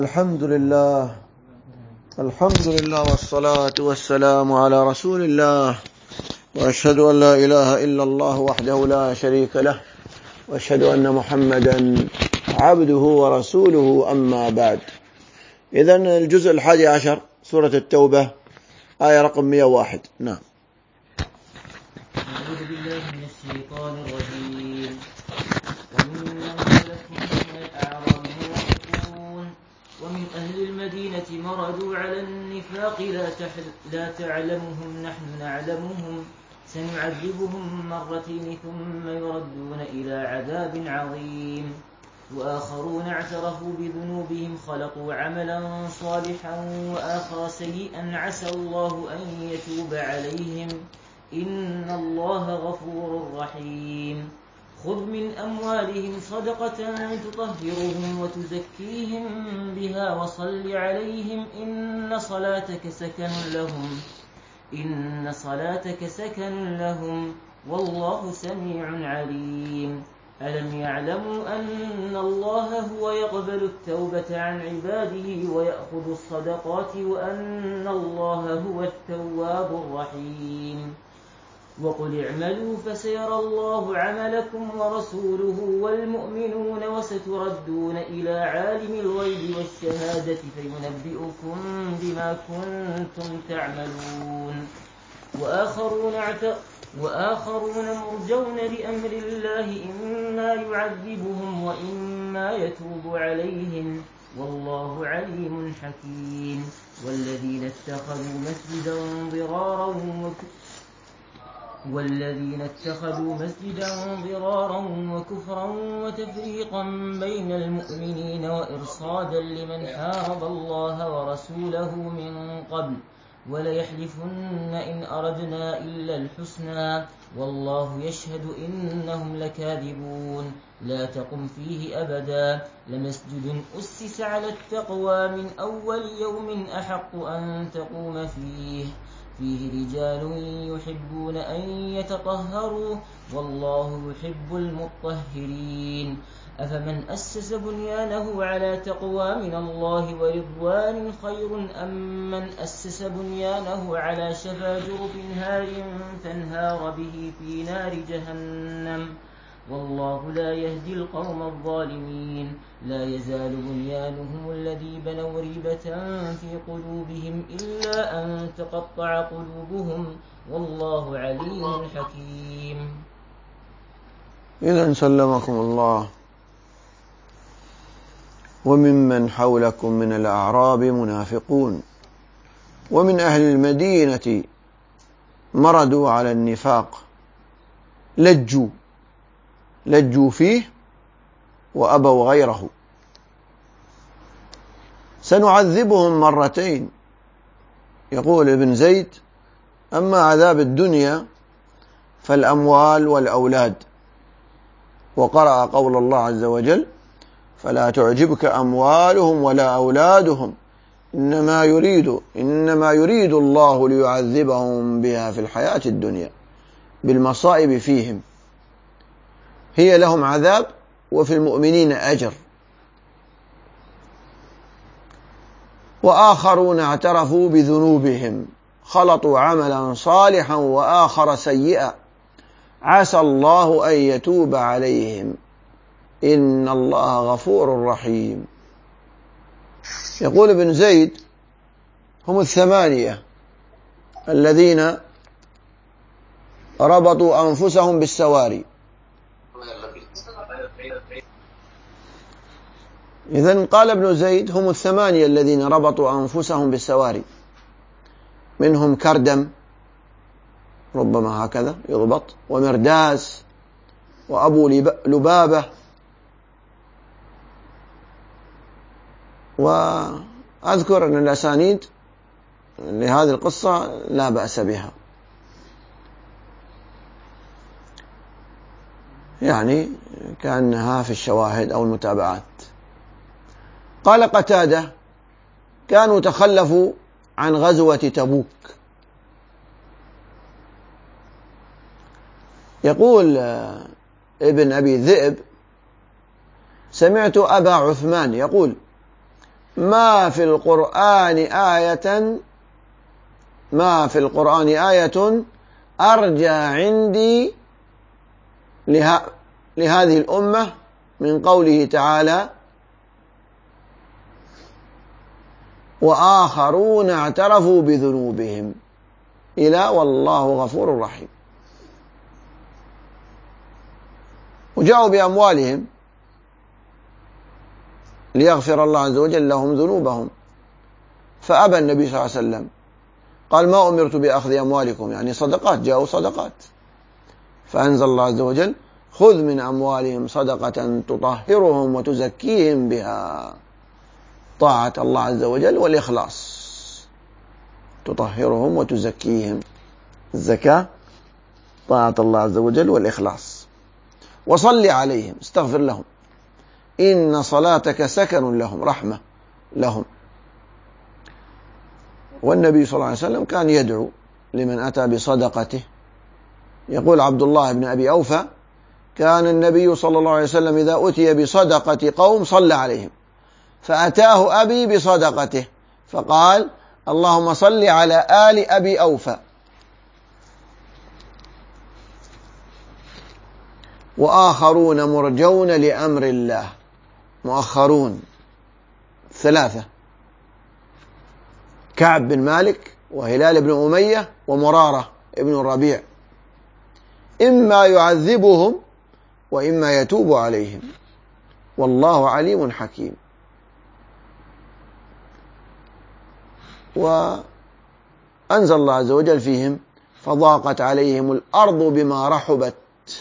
الحمد لله والصلاة والسلام على رسول الله، وأشهد أن لا إله إلا الله وحده لا شريك له، وأشهد أن محمدا عبده ورسوله، أما بعد. إذن الجزء 11 سورة التوبة، آية رقم 101. نعم. أعوذ بالله من الشيطان الرجيم. وممن حولكم من الأعراب منافقون ومن أهل المدينة مردوا على النفاق لا تعلمهم نحن نعلمهم سنعذبهم مرتين ثم يردون إلى عذاب عظيم. وآخرون اعترفوا بذنوبهم خلقوا عملا صالحا وآخر سيئا عسى الله أن يتوب عليهم إن الله غفور رحيم. خذ من أموالهم صدقة تطهرهم وتزكيهم بها وصل عليهم إن صلاتك سكن لهم والله سميع عليم. ألم يعلموا أن الله هو يقبل التوبة عن عباده ويأخذ الصدقات وأن الله هو التواب الرحيم. وقل اعملوا فسيرى الله عملكم ورسوله والمؤمنون وستردون إلى عالم الغيب والشهادة فينبئكم بما كنتم تعملون. وآخرون مرجون لأمر الله إما يعذبهم وإما يتوب عليهم والله عليم حكيم. والذين اتخذوا مسجدا ضرارا وكفرا وتفريقا بين المؤمنين وإرصادا لمن حارب الله ورسوله من قبل وليحلفن إن أردنا إلا الحسنى والله يشهد إنهم لكاذبون. لا تقم فيه أبدا لمسجد أسس على التقوى من أول يوم أحق أن تقوم فيه رجال يحبون أن يتطهروا والله يحب المطهرين. أفمن أسس بنيانه على تقوى من الله ورضوان خير أم من أسس بنيانه على شفا جرف هار فانهار به في نار جهنم والله لا يهدي القوم الظالمين. لا يزال بنيانهم الذي بنوا ريبة في قلوبهم إلا أن تقطع قلوبهم والله عليم حكيم. إذن سلمكم الله. وممن حولكم من الأعراب منافقون ومن أهل المدينة مردوا على النفاق لجوا فيه وأبوا غيره سنعذبهم مرتين. يقول ابن زيد: أما عذاب الدنيا فالأموال والأولاد. وقرأ قول الله عز وجل: فلا تعجبك أموالهم ولا أولادهم إنما يريد الله ليعذبهم بها في الحياة الدنيا بالمصائب فيهم، هي لهم عذاب وفي المؤمنين أجر. وآخرون اعترفوا بذنوبهم خلطوا عملا صالحا وآخر سيئا عسى الله أن يتوب عليهم إن الله غفور رحيم. يقول ابن زيد: هم 8 الذين ربطوا أنفسهم بالسواري. إذن قال ابن زيد: هم 8 الذين ربطوا أنفسهم بالسواري، منهم كردم، ربما هكذا يضبط، ومرداس، وأبو لبابة. وأذكر أن الأسانيد لهذه القصة لا بأس بها، يعني كأنها في الشواهد أو المتابعات. قال قتادة: كانوا تخلفوا عن غزوة تبوك. يقول ابن أبي ذئب: سمعت أبا عثمان يقول: ما في القرآن آية أرجى عندي لهذه الأمة من قوله تعالى: وآخرون اعترفوا بذنوبهم، إلى والله غفور رحيم. وجاءوا بأموالهم ليغفر الله عز وجل لهم ذنوبهم، فأبى النبي صلى الله عليه وسلم، قال: ما أمرت بأخذ أموالكم، يعني صدقات، جاءوا صدقات. فأنزل الله عز وجل: خذ من أموالهم صدقة تطهرهم وتزكيهم بها. طاعة الله عز وجل والإخلاص تطهرهم وتزكيهم. الزكاة طاعة الله عز وجل والإخلاص. وصل عليهم، استغفر لهم، إن صلاتك سكن لهم، رحمة لهم. والنبي صلى الله عليه وسلم كان يدعو لمن أتى بصدقته. يقول عبد الله بن أبي أوفى: كان النبي صلى الله عليه وسلم إذا أتي بصدقة قوم صلى عليهم، فأتاه أبي بصدقته فقال: اللهم صل على آل أبي أوفى. وآخرون مرجون لأمر الله، مؤخرون 3: كعب بن مالك، وهلال بن أمية، ومرارة بن الربيع، إما يعذبهم وإما يتوب عليهم، والله عليم حكيم. وأنزل الله عز وجل فيهم: فضاقت عليهم الأرض بما رحبت.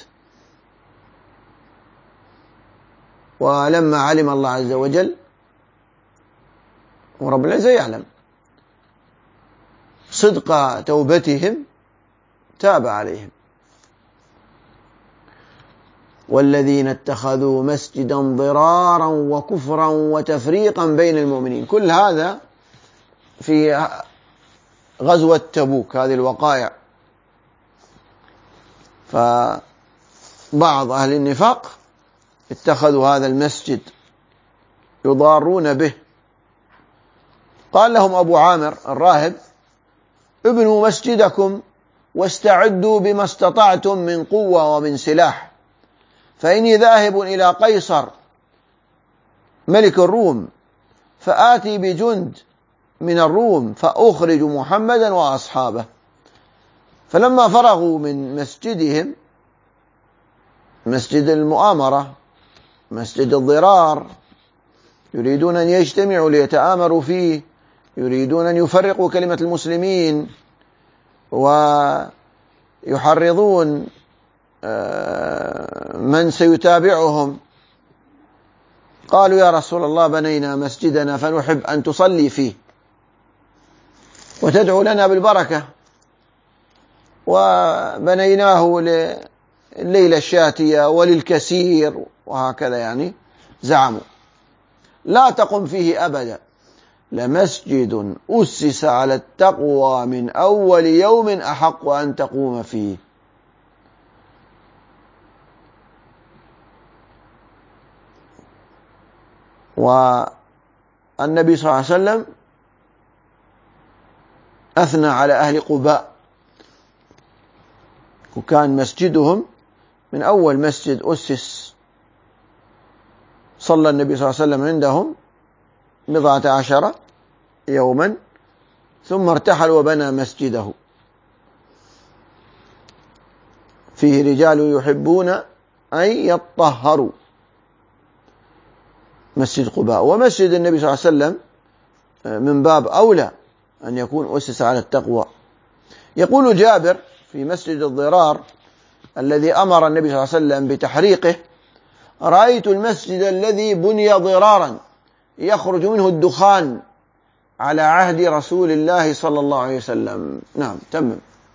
ولما علم الله عز وجل، ورب العزة يعلم صدق توبتهم، تاب عليهم. والذين اتخذوا مسجدا ضرارا وكفرا وتفريقا بين المؤمنين. كل هذا في غزوة تبوك، هذه الوقائع. فبعض أهل النفاق اتخذوا هذا المسجد يضارون به. قال لهم أبو عامر الراهب: ابنوا مسجدكم واستعدوا بما استطعتم من قوة ومن سلاح، فإني ذاهب إلى قيصر ملك الروم، فآتي بجند من الروم فأخرج محمدا وأصحابه. فلما فرغوا من مسجدهم، مسجد المؤامرة، مسجد الضرار، يريدون أن يجتمعوا ليتآمروا فيه، يريدون أن يفرقوا كلمة المسلمين ويحرضون من سيتابعهم. قالوا: يا رسول الله، بنينا مسجدنا فنحب أن تصلي فيه وتدعو لنا بالبركة، وبنيناه لليلة الشاتية وللكسير، وهكذا يعني زعموا. لا تقم فيه أبدا، لمسجد أسس على التقوى من أول يوم أحق أن تقوم فيه. والنبي صلى الله عليه وسلم أثنى على أهل قباء، وكان مسجدهم من أول مسجد أسس. صلى النبي صلى الله عليه وسلم عندهم 14 يوما، ثم ارتحل وبنى مسجده. فيه رجال يحبون أن يطهروا، مسجد قباء. ومسجد النبي صلى الله عليه وسلم من باب أولى أن يكون أسس على التقوى. يقول جابر في مسجد الضرار الذي أمر النبي صلى الله عليه وسلم بتحريقه: رأيت المسجد الذي بني ضرارا يخرج منه الدخان على عهد رسول الله صلى الله عليه وسلم. نعم، تمم.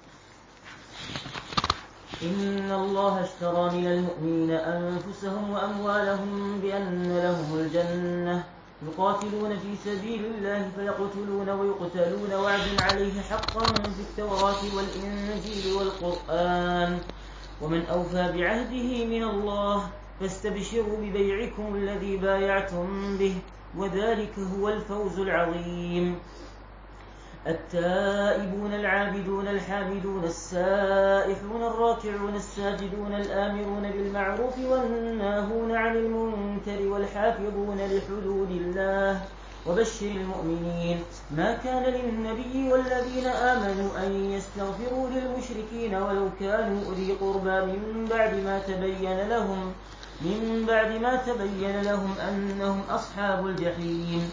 إن الله اشترى من المؤمنين أنفسهم وأموالهم بأن لهم الجنة يقاتلون في سبيل الله فيقتلون ويقتلون، وعدا عليه حقا في التوراة والإنجيل والقرآن، ومن أوفى بعهده من الله فاستبشروا ببيعكم الذي بايعتم به، وذلك هو الفوز العظيم. التائبون العابدون الحامدون السائحون الراكعون الساجدون الآمرون بالمعروف والناهون عن المنكر والحافظون لحدود الله وبشر المؤمنين. ما كان للنبي والذين آمنوا أن يستغفروا للمشركين ولو كانوا أولي قربى من بعد ما تبين لهم أنهم أصحاب الجحيم.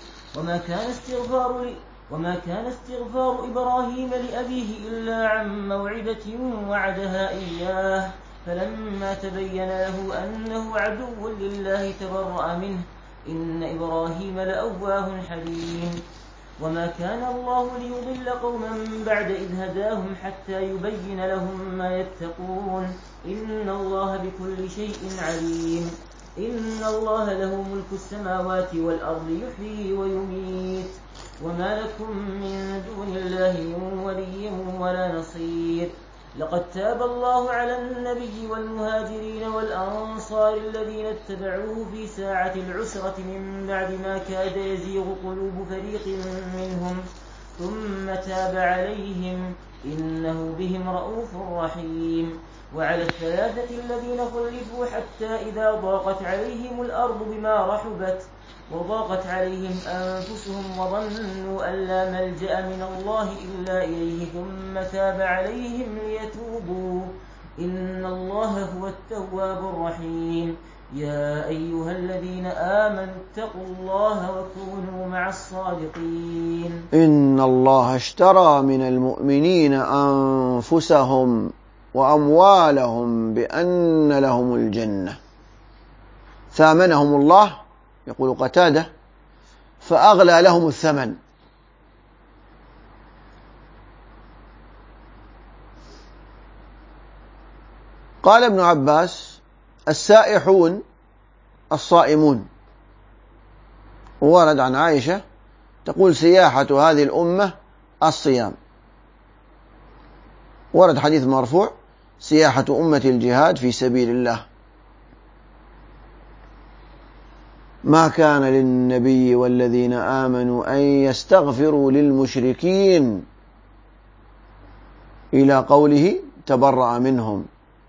وما كان استغفار إبراهيم لأبيه إلا عن موعدة وعدها إياه فلما تبين له أنه عدو لله تبرأ منه إن إبراهيم لأواه حليم. وما كان الله ليضل قوما بعد إذ هداهم حتى يبين لهم ما يتقون إن الله بكل شيء عليم. إن الله له ملك السماوات والأرض يحيي ويميت وما لكم من دون الله من ولي ولا نصير. لقد تاب الله على النبي والمهاجرين والأنصار الذين اتبعوه في ساعة العسرة من بعد ما كاد يزيغ قلوب فريق منهم ثم تاب عليهم إنه بهم رءوف رحيم. وعلى الثلاثة الذين خلفوا حتى إذا ضاقت عليهم الأرض بما رحبت وضاقت عليهم أنفسهم وظنوا أن لا ملجأ من الله إلا إليه ثم تاب عليهم ليتوبوا إن الله هو التواب الرحيم. يا أيها الذين آمنوا اتقوا الله وكونوا مع الصادقين. إن الله اشترى من المؤمنين أنفسهم وأموالهم بأن لهم الجنة ثامنهم الله يقول قتادة فأغلى لهم الثمن. قال ابن عباس السائحون الصائمون. ورد عن عائشة تقول سياحة هذه الأمة الصيام. ورد حديث مرفوع سياحة أمة الجهاد في سبيل الله. ما كان للنبي والذين آمنوا أن يستغفروا للمشركين إلى قوله تبرأ منهم.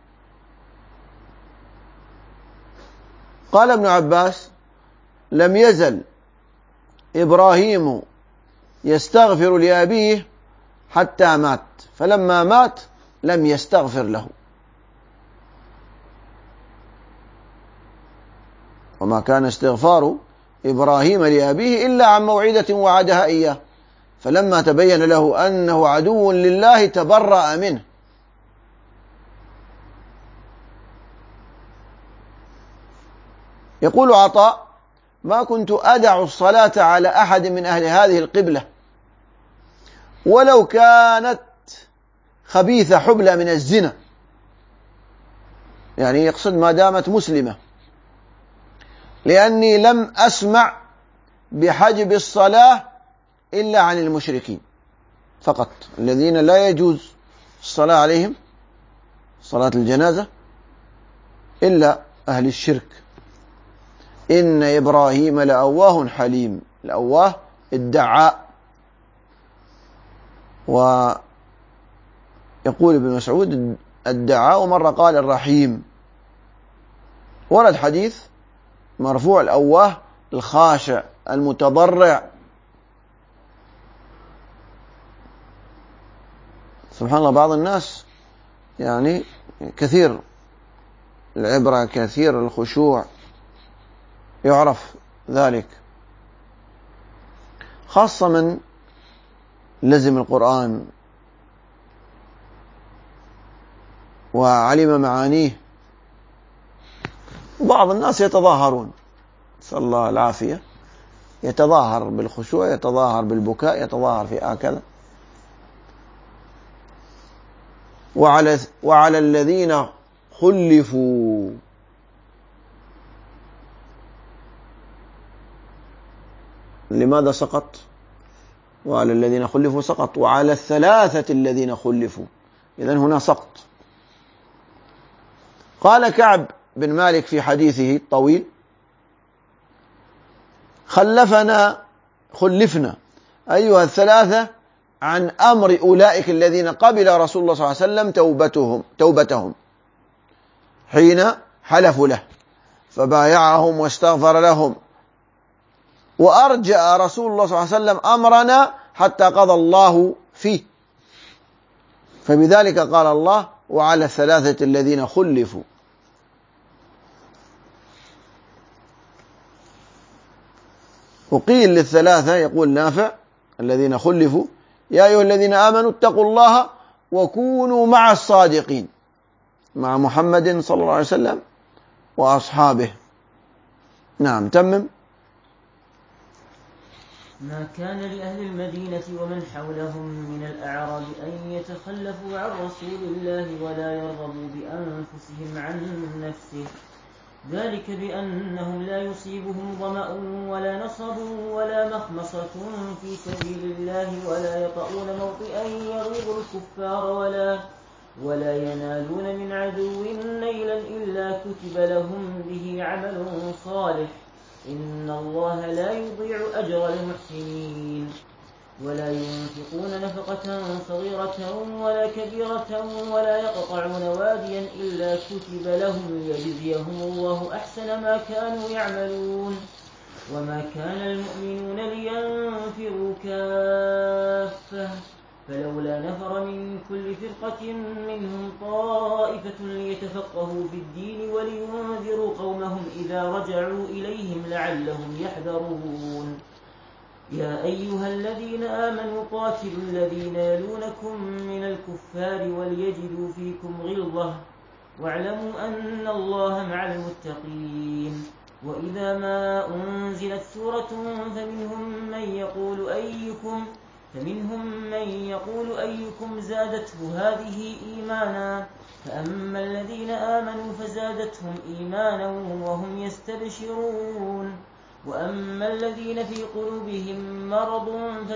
قال ابن عباس لم يزل إبراهيم يستغفر لأبيه حتى مات فلما مات لم يستغفر له. وما كان استغفار إبراهيم لأبيه إلا عن موعدة وعدها إياه فلما تبين له أنه عدو لله تبرأ منه. يقول عطاء ما كنت أدع الصلاة على أحد من أهل هذه القبلة ولو كانت خبيثة حبلى من الزنا، يعني يقصد ما دامت مسلمة، لأني لم أسمع بحجب الصلاة إلا عن المشركين فقط الذين لا يجوز الصلاة عليهم صلاة الجنازة إلا أهل الشرك. إن إبراهيم لأواه حليم. الأواه الدعاء. ويقول ابن مسعود الدعاء ومرة قال الرحيم. ورد حديث مرفوع الأواه الخاشع المتضرع. سبحان الله بعض الناس يعني كثير العبرة كثير الخشوع يعرف ذلك، خاصة من لزم القرآن وعلم معانيه. وبعض الناس يتظاهرون نسأل الله العافية، يتظاهر بالخشوع يتظاهر بالبكاء يتظاهر في هكذا. وعلى الذين خلفوا لماذا سقط؟ وعلى الذين خلفوا سقط وعلى الثلاثة الذين خلفوا إذن هنا سقط. قال كعب بن مالك في حديثه الطويل خلفنا أيها الثلاثة عن أمر أولئك الذين قبل رسول الله صلى الله عليه وسلم توبتهم حين حلفوا له، فبايعهم واستغفر لهم، وأرجأ رسول الله صلى الله عليه وسلم أمرنا حتى قضى الله فيه، فبذلك قال الله: وعلى الثلاثة الذين خلفوا. وقيل للثلاثة، يقول نافع: الذين خلفوا يا أيها الذين آمنوا اتقوا الله وكونوا مع الصادقين، مع محمد صلى الله عليه وسلم وأصحابه. نعم، تمم. ما كان لأهل المدينة ومن حولهم من الأعراب أن يتخلفوا عن رسول الله ولا يرغبوا بأنفسهم عن نفسه، ذلك بأنهم لا يصيبهم ظمأ ولا نصب ولا مخمصة في سبيل الله ولا يطؤون موطئا يغيظ الكفار ولا ينالون من عدو نيلا إلا كتب لهم به عمل صالح، إن الله لا يضيع أجر المحسنين. ولا ينفقون نفقة صغيرة ولا كبيرة ولا يقطعون واديا إلا كتب لهم ليجزيهم الله أحسن ما كانوا يعملون. وما كان المؤمنون لينفروا كافة، فلولا نفر من كل فرقة منهم طائفة ليتفقهوا في الدين ولينذروا قومهم إذا رجعوا إليهم لعلهم يحذرون. يا أيها الذين آمنوا قاتلوا الذين يلونكم من الكفار وليجدوا فيكم غلظة واعلموا أن الله مع المتقين. وإذا ما أنزلت سورة فمنهم من يقول أيكم زادته هذه إيمانا، فأما الذين آمنوا فزادتهم إيمانا وهم يستبشرون، وأما الذين في قلوبهم مرض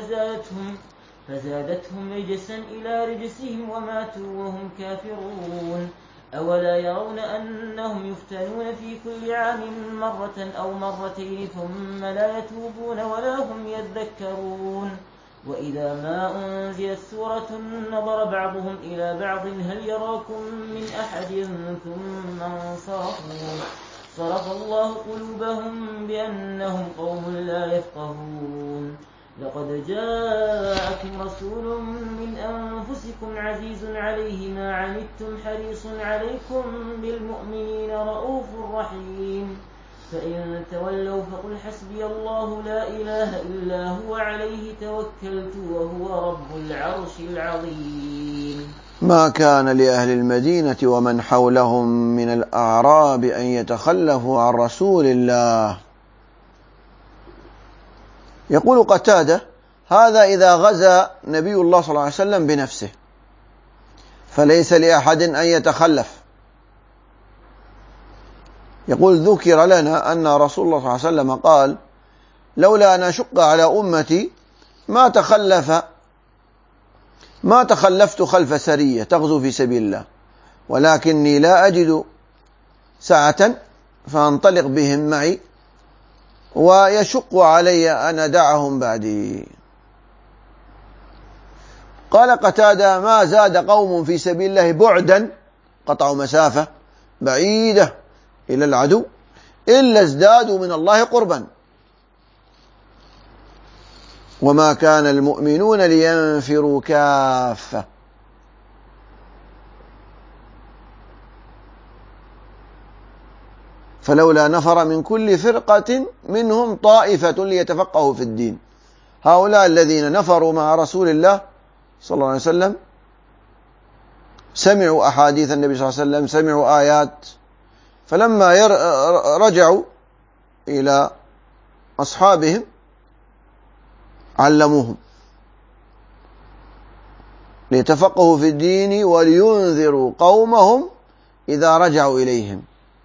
فزادتهم رجسا إلى رجسهم وماتوا وهم كافرون. أولا يرون أنهم يفتنون في كل عام مرة أو مرتين ثم لا يتوبون ولا هم يذكرون. وإذا ما أنزلت سورة نظر بعضهم إلى بعض هل يراكم من أحد ثم انصرفوا، صرف الله قلوبهم بأنهم قوم لا يفقهون. لقد جاءكم رسول من أنفسكم عزيز عليه ما عنتم حريص عليكم بالمؤمنين رؤوف رحيم. فإن تولوا فقل حسبي الله لا إله إلا هو عليه توكلت وهو رب العرش العظيم. ما كان لأهل المدينة ومن حولهم من الأعراب أن يتخلفوا عن رسول الله. يقول قتادة: هذا إذا غزا نبي الله صلى الله عليه وسلم بنفسه، فليس لأحد أن يتخلف. يقول: ذكر لنا أن رسول الله صلى الله عليه وسلم قال: لولا أن أشق على أمتي ما تخلفت خلف سرية تغزو في سبيل الله، ولكني لا أجد سعة فأنطلق بهم معي ويشق علي أن أدعهم بعدي. قال قتادة: ما زاد قوم في سبيل الله بعدا، قطعوا مسافة بعيدة إلى العدو، إلا ازدادوا من الله قربا. وما كان المؤمنون لينفروا كافة. فلولا نفر من كل فرقة منهم طائفة ليتفقهوا في الدين. هؤلاء الذين نفروا مع رسول الله صلى الله عليه وسلم سمعوا أحاديث النبي صلى الله عليه وسلم، سمعوا آيات، فلما رجعوا إلى أصحابهم علموهم ليتفقهوا في الدين ولينذروا قومهم إذا رجعوا إليهم.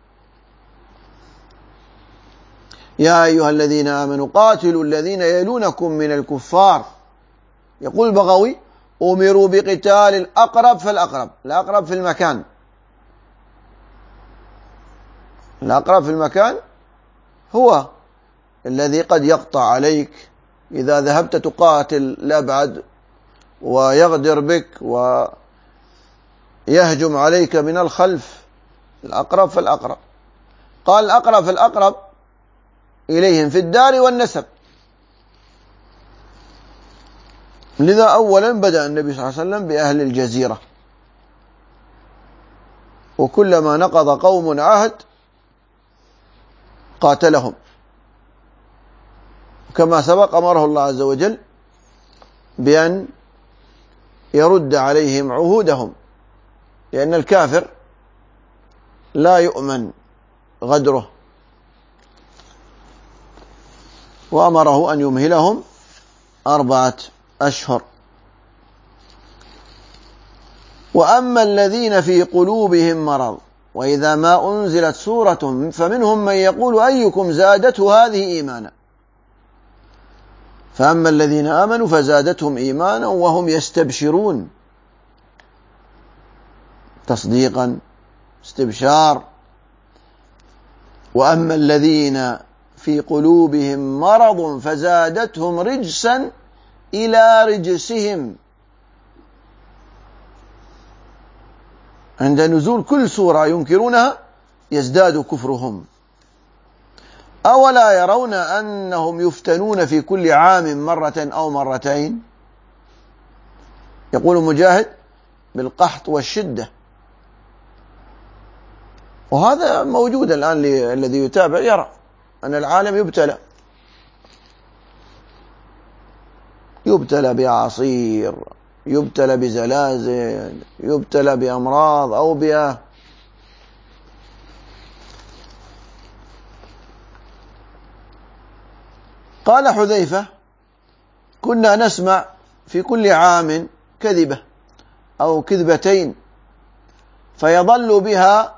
يا أيها الذين آمنوا قاتلوا الذين يلونكم من الكفار. يقول البغوي: أمروا بقتال الأقرب فالأقرب. الأقرب في المكان، الأقرب في المكان هو الذي قد يقطع عليك إذا ذهبت تقاتل الأبعد ويغدر بك ويهجم عليك من الخلف، الأقرب فالأقرب. قال الأقرب فالأقرب إليهم في الدار والنسب. لذا أولا بدأ النبي صلى الله عليه وسلم بأهل الجزيرة، وكلما نقض قوم عهد قاتلهم، كما سبق أمره الله عز وجل بأن يرد عليهم عهودهم، لأن الكافر لا يؤمن غدره، وأمره أن يمهلهم 4 أشهر. وأما الذين في قلوبهم مرض وإذا ما أنزلت سورة فمنهم من يقول أيكم زادته هذه إيمانا، فأما الذين آمنوا فزادتهم إيمانا وهم يستبشرون، تصديقا استبشار. وأما الذين في قلوبهم مرض فزادتهم رجسا إلى رجسهم، عند نزول كل سورة ينكرونها يزداد كفرهم. أولا يرون أنهم يفتنون في كل عام مرة أو مرتين؟ يقول مجاهد بالقحط والشدة، وهذا موجود الآن. الذي يتابع يرى أن العالم يبتلى بأعاصير، يبتلى بزلازل، يبتلى بأمراض أوبئة. قال حذيفة كنا نسمع في كل عام كذبة أو كذبتين فيضل بها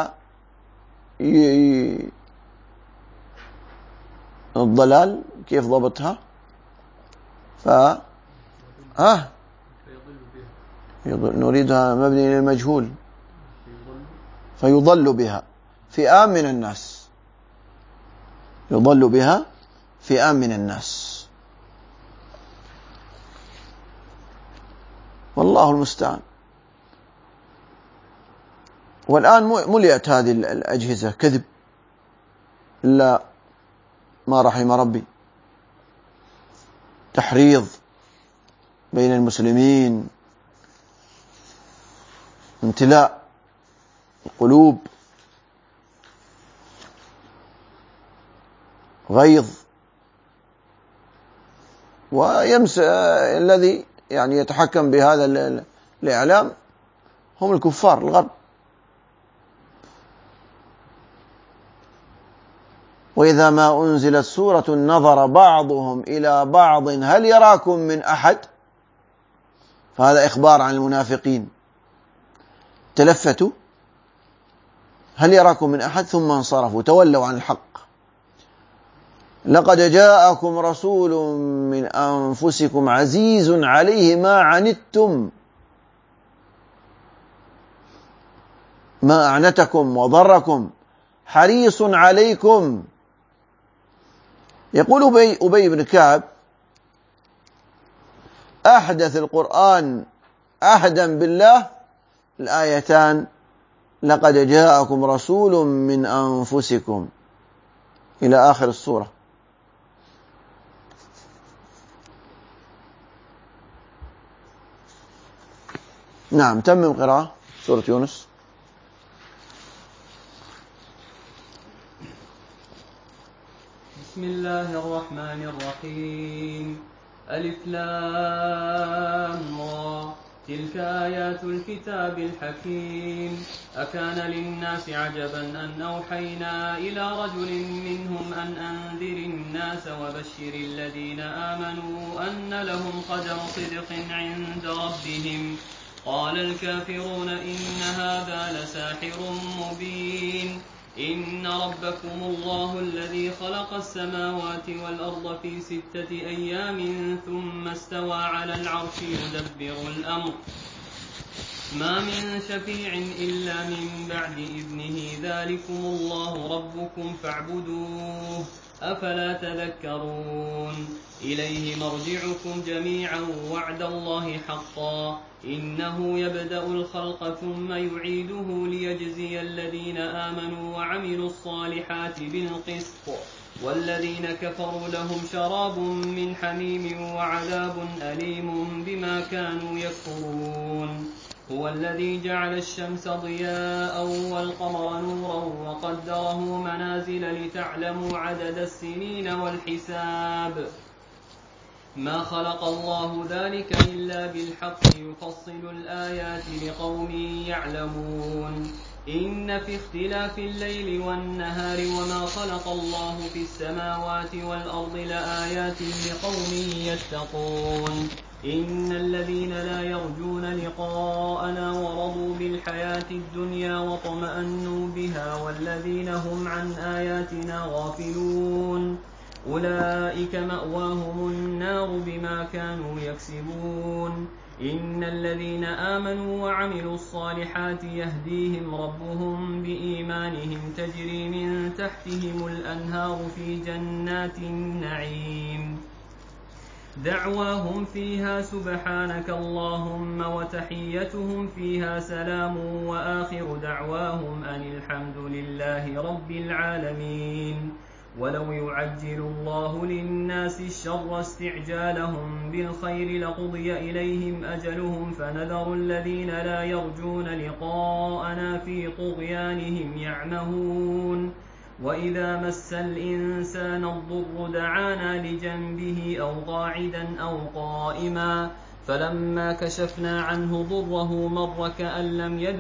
الضلال كيف ضبطها؟ نريدها مبني للمجهول. فيضل بها فئام من الناس، يضل بها فئام من الناس، والله المستعان. والآن ملئت هذه الأجهزة كذب إلا ما رحم ربي، تحريض بين المسلمين، امتلاء القلوب، غيظ. ويمس الذي يعني يتحكم بهذا الإعلام هم الكفار الغرب. وإذا ما أنزلت سورة نظر بعضهم إلى بعض هل يراكم من أحد، فهذا إخبار عن المنافقين. تلفتوا هل يراكم من أحد ثم انصرفوا، تولوا عن الحق. لقد جاءكم رسول من أنفسكم عزيز عليه ما عنتم ما أعنتكم وضركم حريص عليكم. يقول أبي بن كعب أحدث القرآن عهدا بالله الآيتان لقد جاءكم رسول من أنفسكم إلى آخر السورة. نعم، تمم قراءة سورة يونس. بسم الله الرحمن الرحيم. ألف لام را تلك آيات الكتاب الحكيم. أكان للناس عجبا أن أوحينا إلى رجل منهم أن أنذر الناس وبشر الذين آمنوا أن لهم قدم صدق عند ربهم. قال الكافرون إن هذا لساحر مبين. إن ربكم الله الذي خلق السماوات والأرض في 6 أيام ثم استوى على العرش يدبر الأمر ما من شفيع إلا من بعد إذنه ذلكم الله ربكم فاعبدوه أفلا تذكرون إليه مرجعكم جميعا وعد الله حقا إنه يبدأ الخلق ثم يعيده ليجزي الذين آمنوا وعملوا الصالحات بالقسط والذين كفروا لهم شراب من حميم وعذاب أليم بما كانوا يكفرون هو الذي جعل الشمس ضياء والقمر نورا وقدره منازل لتعلموا عدد السنين والحساب ما خلق الله ذلك إلا بالحق يفصل الآيات لقوم يعلمون إن في اختلاف الليل والنهار وما خلق الله في السماوات والأرض لآيات لقوم يتقون إن الذين لا يرجون لقاءنا ورضوا بالحياة الدنيا واطمأنوا بها والذين هم عن آياتنا غافلون أولئك مأواهم النار بما كانوا يكسبون إن الذين آمنوا وعملوا الصالحات يهديهم ربهم بإيمانهم تجري من تحتهم الأنهار في جنات النعيم دعواهم فيها سبحانك اللهم وتحيتهم فيها سلام وآخر دعواهم أن الحمد لله رب العالمين ولو يعجل الله للناس الشر استعجالهم بالخير لقضي إليهم أجلهم فنذر الذين لا يرجون لقاءنا في طغيانهم يعمهون وإذا مس الإنسان الضر دعانا لجنبه أو قاعدا أو قائما فلما كشفنا عنه ضره مر كأن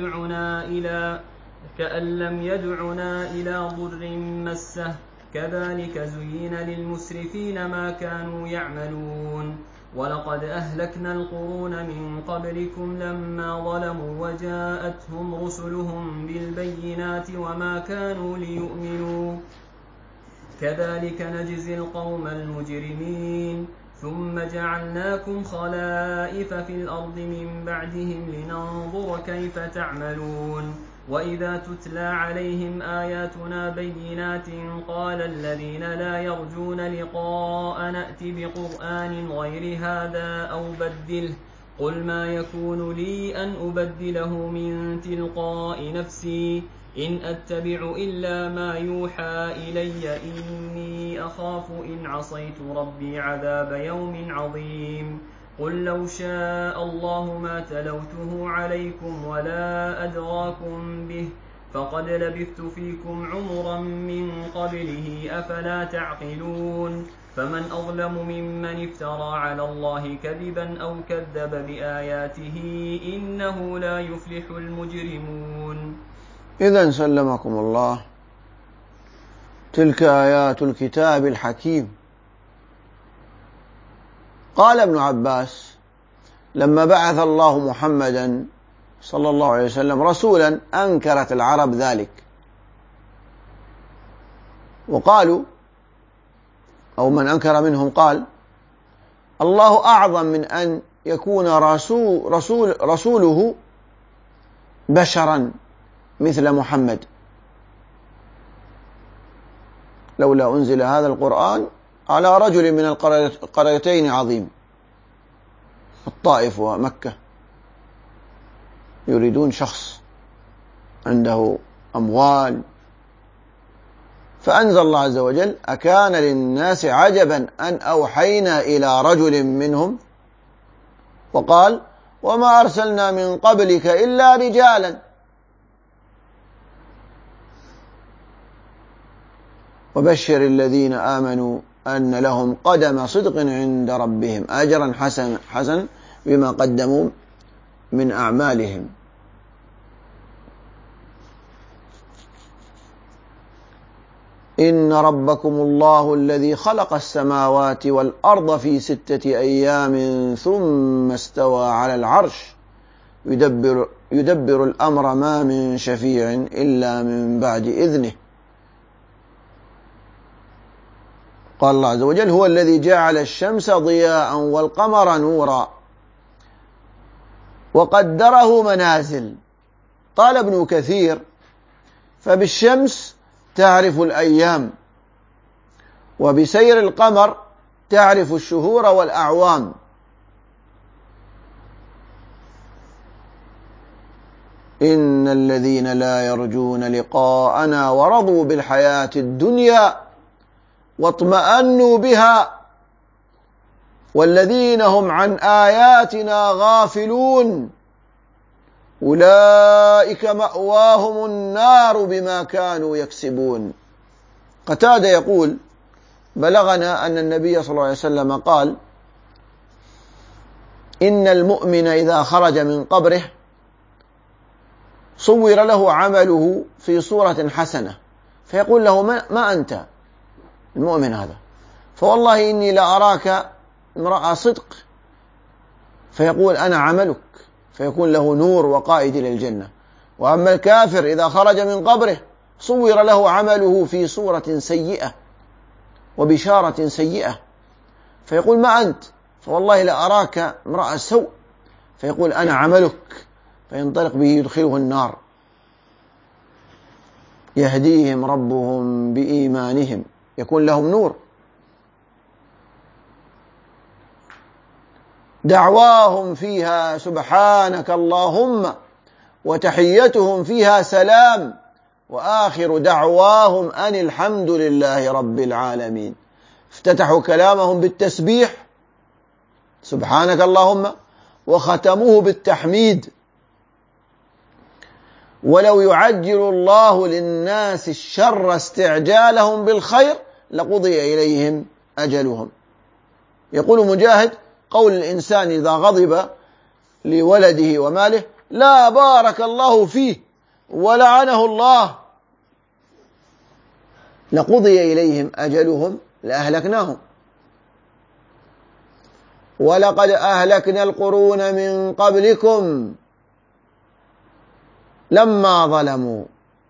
لم يدعنا إلى ضر مسه كذلك زين للمسرفين ما كانوا يعملون ولقد أهلكنا القرون من قبلكم لما ظلموا وجاءتهم رسلهم بالبينات وما كانوا ليؤمنوا كذلك نجزي القوم المجرمين ثم جعلناكم خلائف في الأرض من بعدهم لننظر كيف تعملون وإذا تتلى عليهم آياتنا بينات قال الذين لا يرجون لقاء نأت بقرآن غير هذا أو بدله قل ما يكون لي أن أبدله من تلقاء نفسي إن أتبع إلا ما يوحى إلي إني أخاف إن عصيت ربي عذاب يوم عظيم قل لو شاء الله ما تلوته عليكم ولا أدراكم به فقد لبثت فيكم عمرا من قبله أفلا تعقلون فمن أظلم ممن افترى على الله كذبا أو كذب بآياته إنه لا يفلح المجرمون. إذن سلمكم الله تلك آيات الكتاب الحكيم. قال ابن عباس لما بعث الله محمدا صلى الله عليه وسلم رسولا أنكرت العرب ذلك وقالوا أو من أنكر منهم قال الله أعظم من أن يكون رسوله بشرا مثل محمد لولا أنزل هذا القرآن على رجل من القريتين عظيم الطائف ومكة يريدون شخص عنده أموال فأنزل الله عز وجل أكان للناس عجبا أن أوحينا إلى رجل منهم وقال وما أرسلنا من قبلك إلا رجالا وبشر الذين آمنوا أن لهم قدم صدق عند ربهم أجرا حسنا بما قدموا من أعمالهم. إن ربكم الله الذي خلق السماوات والأرض في 6 أيام ثم استوى على العرش يدبر الأمر ما من شفيع إلا من بعد إذنه. قال الله عز وجل هو الذي جعل الشمس ضياء والقمر نورا وقدره منازل. قال ابن كثير فبالشمس تعرف الأيام وبسير القمر تعرف الشهور والأعوام. إن الذين لا يرجون لقاءنا ورضوا بالحياة الدنيا واطمأنوا بها والذين هم عن آياتنا غافلون أولئك مأواهم النار بما كانوا يكسبون. قتادة يقول: بلغنا أن النبي صلى الله عليه وسلم قال: إن المؤمن إذا خرج من قبره صور له عمله في صورة حسنة، فيقول له: ما أنت المؤمن هذا؟ فوالله إني لأراك امرأة صدق. فيقول: أنا عملك، فيكون له نور وقائد إلى الجنة. وأما الكافر إذا خرج من قبره صور له عمله في صورة سيئة وبشارة سيئة، فيقول: ما أنت؟ فوالله لأراك امرأة سوء. فيقول: أنا عملك، فينطلق به يدخله النار. يهديهم ربهم بإيمانهم، يكون لهم نور. دعواهم فيها سبحانك اللهم وتحيتهم فيها سلام وآخر دعواهم أن الحمد لله رب العالمين. افتتحوا كلامهم بالتسبيح سبحانك اللهم، وختموه بالتحميد. ولو يعجل الله للناس الشر استعجالهم بالخير لقضي إليهم أجلهم. يقول مجاهد: قول الإنسان إذا غضب لولده وماله: لا بارك الله فيه ولعنه الله، لقضي إليهم أجلهم لأهلكناهم. ولقد أهلكنا القرون من قبلكم لما ظلموا،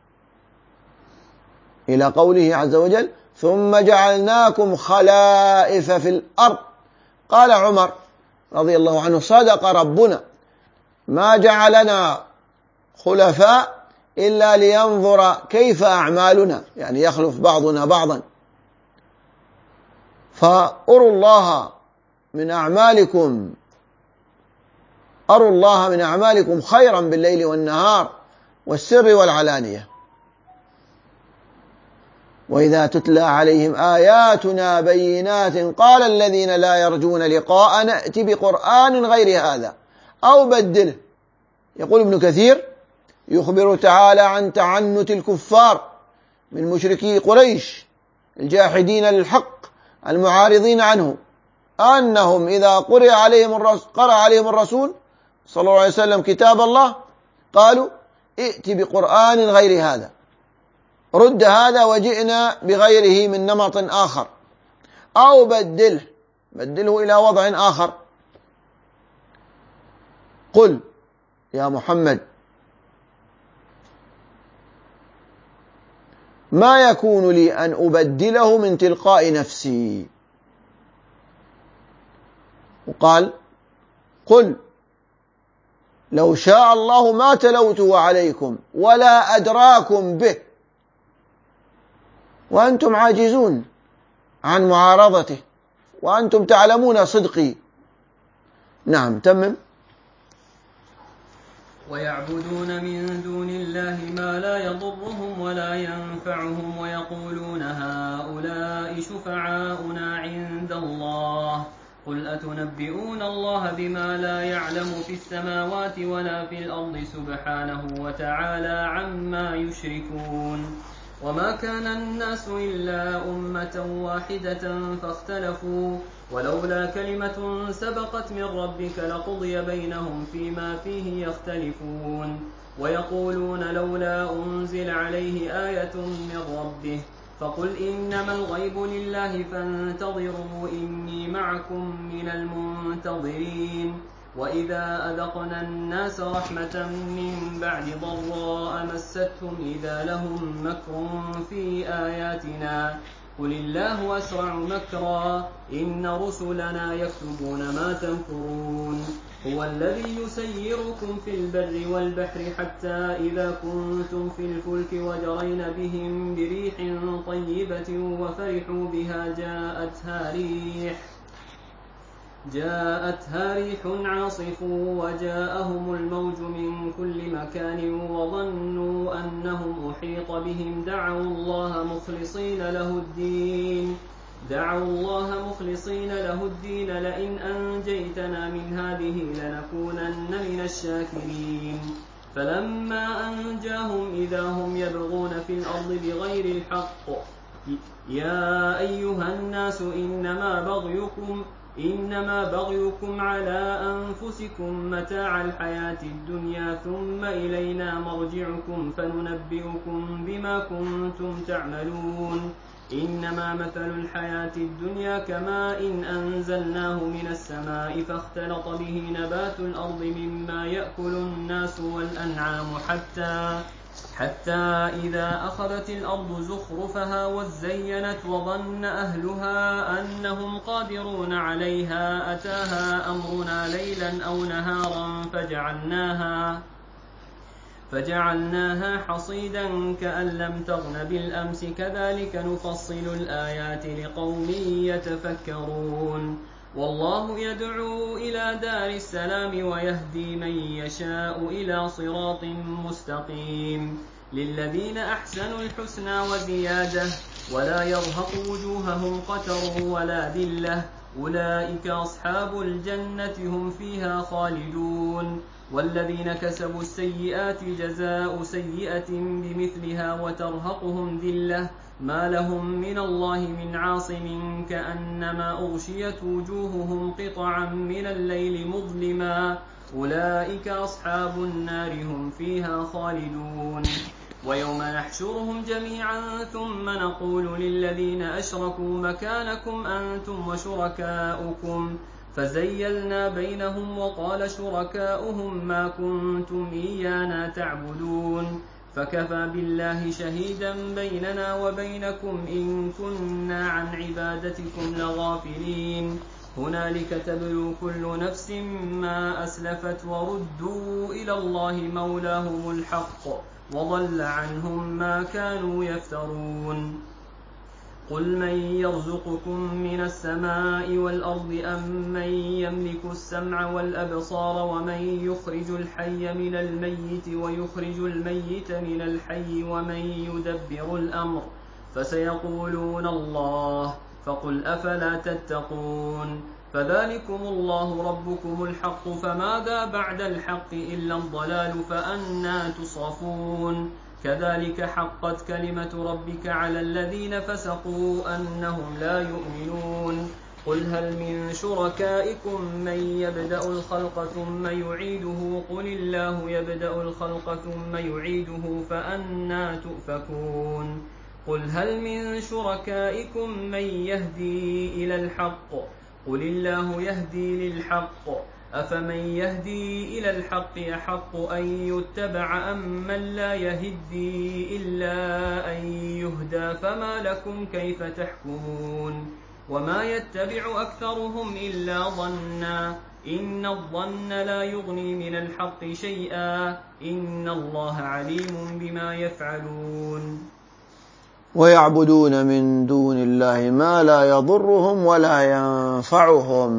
إلى قوله عز وجل: ثم جعلناكم خلائف في الأرض. قال عمر رضي الله عنه: صدق ربنا، ما جعلنا خلفاء إلا لينظر كيف أعمالنا، يعني يخلف بعضنا بعضا. فأروا الله من أعمالكم، أروا الله من أعمالكم خيرا بالليل والنهار والسر والعلانية. وإذا تتلى عليهم آياتنا بينات قال الذين لا يرجون لقاء نأت بقرآن غير هذا أو بدله. يقول ابن كثير: يخبر تعالى عن تعنت الكفار من مشركي قريش الجاحدين للحق المعارضين عنه، أنهم إذا قرأ عليهم الرسول صلى الله عليه وسلم كتاب الله قالوا: ائت بقرآن غير هذا، رد هذا وجئنا بغيره من نمط آخر، أو بدله إلى وضع آخر. قل يا محمد: ما يكون لي أن أبدله من تلقاء نفسي. وقال: قل لو شاء الله ما تلوته عليكم ولا أدراكم به، وأنتم عاجزون عن معارضته وأنتم تعلمون صدقي. نعم، تمم. ويعبدون من دون الله ما لا يضرهم ولا ينفعهم ويقولون هؤلاء شفعاؤنا عند الله قل أتنبئون الله بما لا يعلم في السماوات ولا في الأرض سبحانه وتعالى عما يشركون. وما كان الناس إلا أمة واحدة فاختلفوا ولولا كلمة سبقت من ربك لقضي بينهم فيما فيه يختلفون. ويقولون لولا أنزل عليه آية من ربه فقل إنما الغيب لله فانتظروا إني معكم من المنتظرين. وإذا أذقنا الناس رحمة من بعد ضراء مستهم إذا لهم مكر في آياتنا قل الله أسرع مكرا إن رسلنا يكتبون ما تمكرون هو الذي يسيركم في البر والبحر حتى إذا كنتم في الفلك وجرين بهم بريح طيبة وفرحوا بها جاءتها ريح عاصف وجاءهم الموج من كل مكان وظنوا أنهم أحيط بهم دعوا الله مخلصين له الدين لئن أنجيتنا من هذه لنكونن من الشاكرين فلما أنجاهم إذا هم يبغون في الأرض بغير الحق يا أيها الناس إنما بغيكم على أنفسكم متاع الحياة الدنيا ثم إلينا مرجعكم فننبئكم بما كنتم تعملون إنما مثل الحياة الدنيا كماء إن أنزلناه من السماء فاختلط به نبات الأرض مما يأكل الناس والأنعام حتى إذا أخذت الأرض زخرفها وزينت وظن أهلها أنهم قادرون عليها أتاها أمرنا ليلا أو نهارا فجعلناها حصيدا كأن لم تغن بالأمس كذلك نفصل الآيات لقوم يتفكرون والله يدعو إلى دار السلام ويهدي من يشاء إلى صراط مستقيم للذين أحسنوا الحسنى وزيادة ولا يرهق وجوههم قتر ولا ذلة أولئك أصحاب الجنة هم فيها خالدون والذين كسبوا السيئات جزاء سيئة بمثلها وترهقهم ذلة ما لهم من الله من عاصم كأنما أغشيت وجوههم قطعا من الليل مظلما أولئك أصحاب النار هم فيها خالدون ويوم نحشرهم جميعا ثم نقول للذين أشركوا مكانكم أنتم وشركاؤكم فزيلنا بينهم وقال شركاؤهم ما كنتم إيانا تعبدون فكفى بالله شهيدا بيننا وبينكم إن كنا عن عبادتكم لغافلين هنالك تبلو كل نفس ما أسلفت وردوا إلى الله مولاهم الحق وضل عنهم ما كانوا يفترون قل من يرزقكم من السماء والأرض أم من يملك السمع والأبصار ومن يخرج الحي من الميت ويخرج الميت من الحي ومن يدبر الأمر فسيقولون الله فقل أفلا تتقون فذلكم الله ربكم الحق فماذا بعد الحق إلا الضلال فأنى تصرفون كذلك حقت كلمة ربك على الذين فسقوا أنهم لا يؤمنون قل هل من شركائكم من يبدأ الخلق ثم يعيده قل الله يبدأ الخلق ثم يعيده فأنى تؤفكون قل هل من شركائكم من يهدي إلى الحق قل الله يهدي للحق أفمن يهدي إلى الحق يحق أن يتبع أم من لا يهدي إلا أن يهدى فما لكم كيف تحكمون وما يتبع أكثرهم إلا ظنا إن الظن لا يغني من الحق شيئا إن الله عليم بما يفعلون ويعبدون من دون الله ما لا يضرهم ولا ينفعهم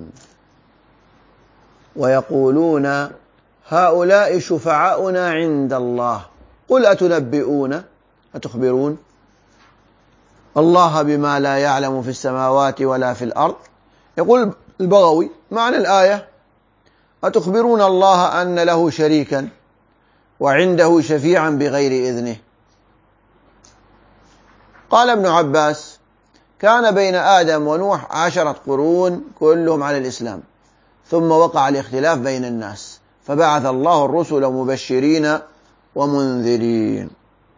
ويقولون هؤلاء شفعاؤنا عند الله قل أتخبرون الله بما لا يعلم في السماوات ولا في الأرض. يقول البغوي معنى الآية أتخبرون الله أن له شريكا وعنده شفيعا بغير إذنه. قال ابن عباس كان بين آدم ونوح 10 قرون كلهم على الإسلام ثم وقع الاختلاف بين الناس فبعث الله الرسل مبشرين ومنذرين.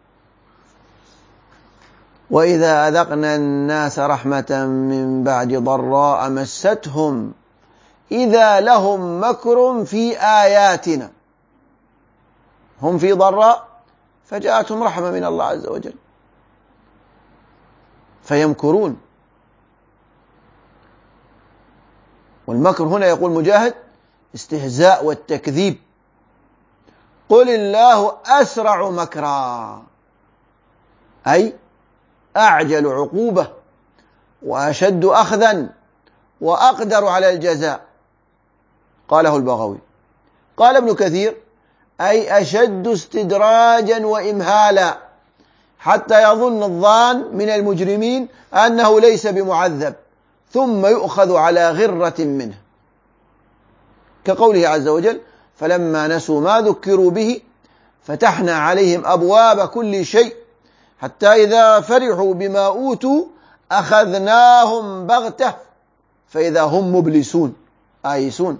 وإذا أذقنا الناس رحمة من بعد ضراء مستهم إذا لهم مكر في آياتنا هم في ضراء فجاءتهم رحمة من الله عز وجل فيمكرون. والمكر هنا يقول مجاهد استهزاء والتكذيب. قل الله أسرع مكرا، أي أعجل عقوبة وأشد أخذا وأقدر على الجزاء. قاله البغوي. قال ابن كثير أي أشد استدراجا وإمهالا، حتى يظن الظان من المجرمين أنه ليس بمعذب ثم يؤخذ على غرة منه، كقوله عز وجل فلما نسوا ما ذكروا به فتحنا عليهم أبواب كل شيء حتى إذا فرحوا بما أوتوا أخذناهم بغتة فإذا هم مبلسون آيسون.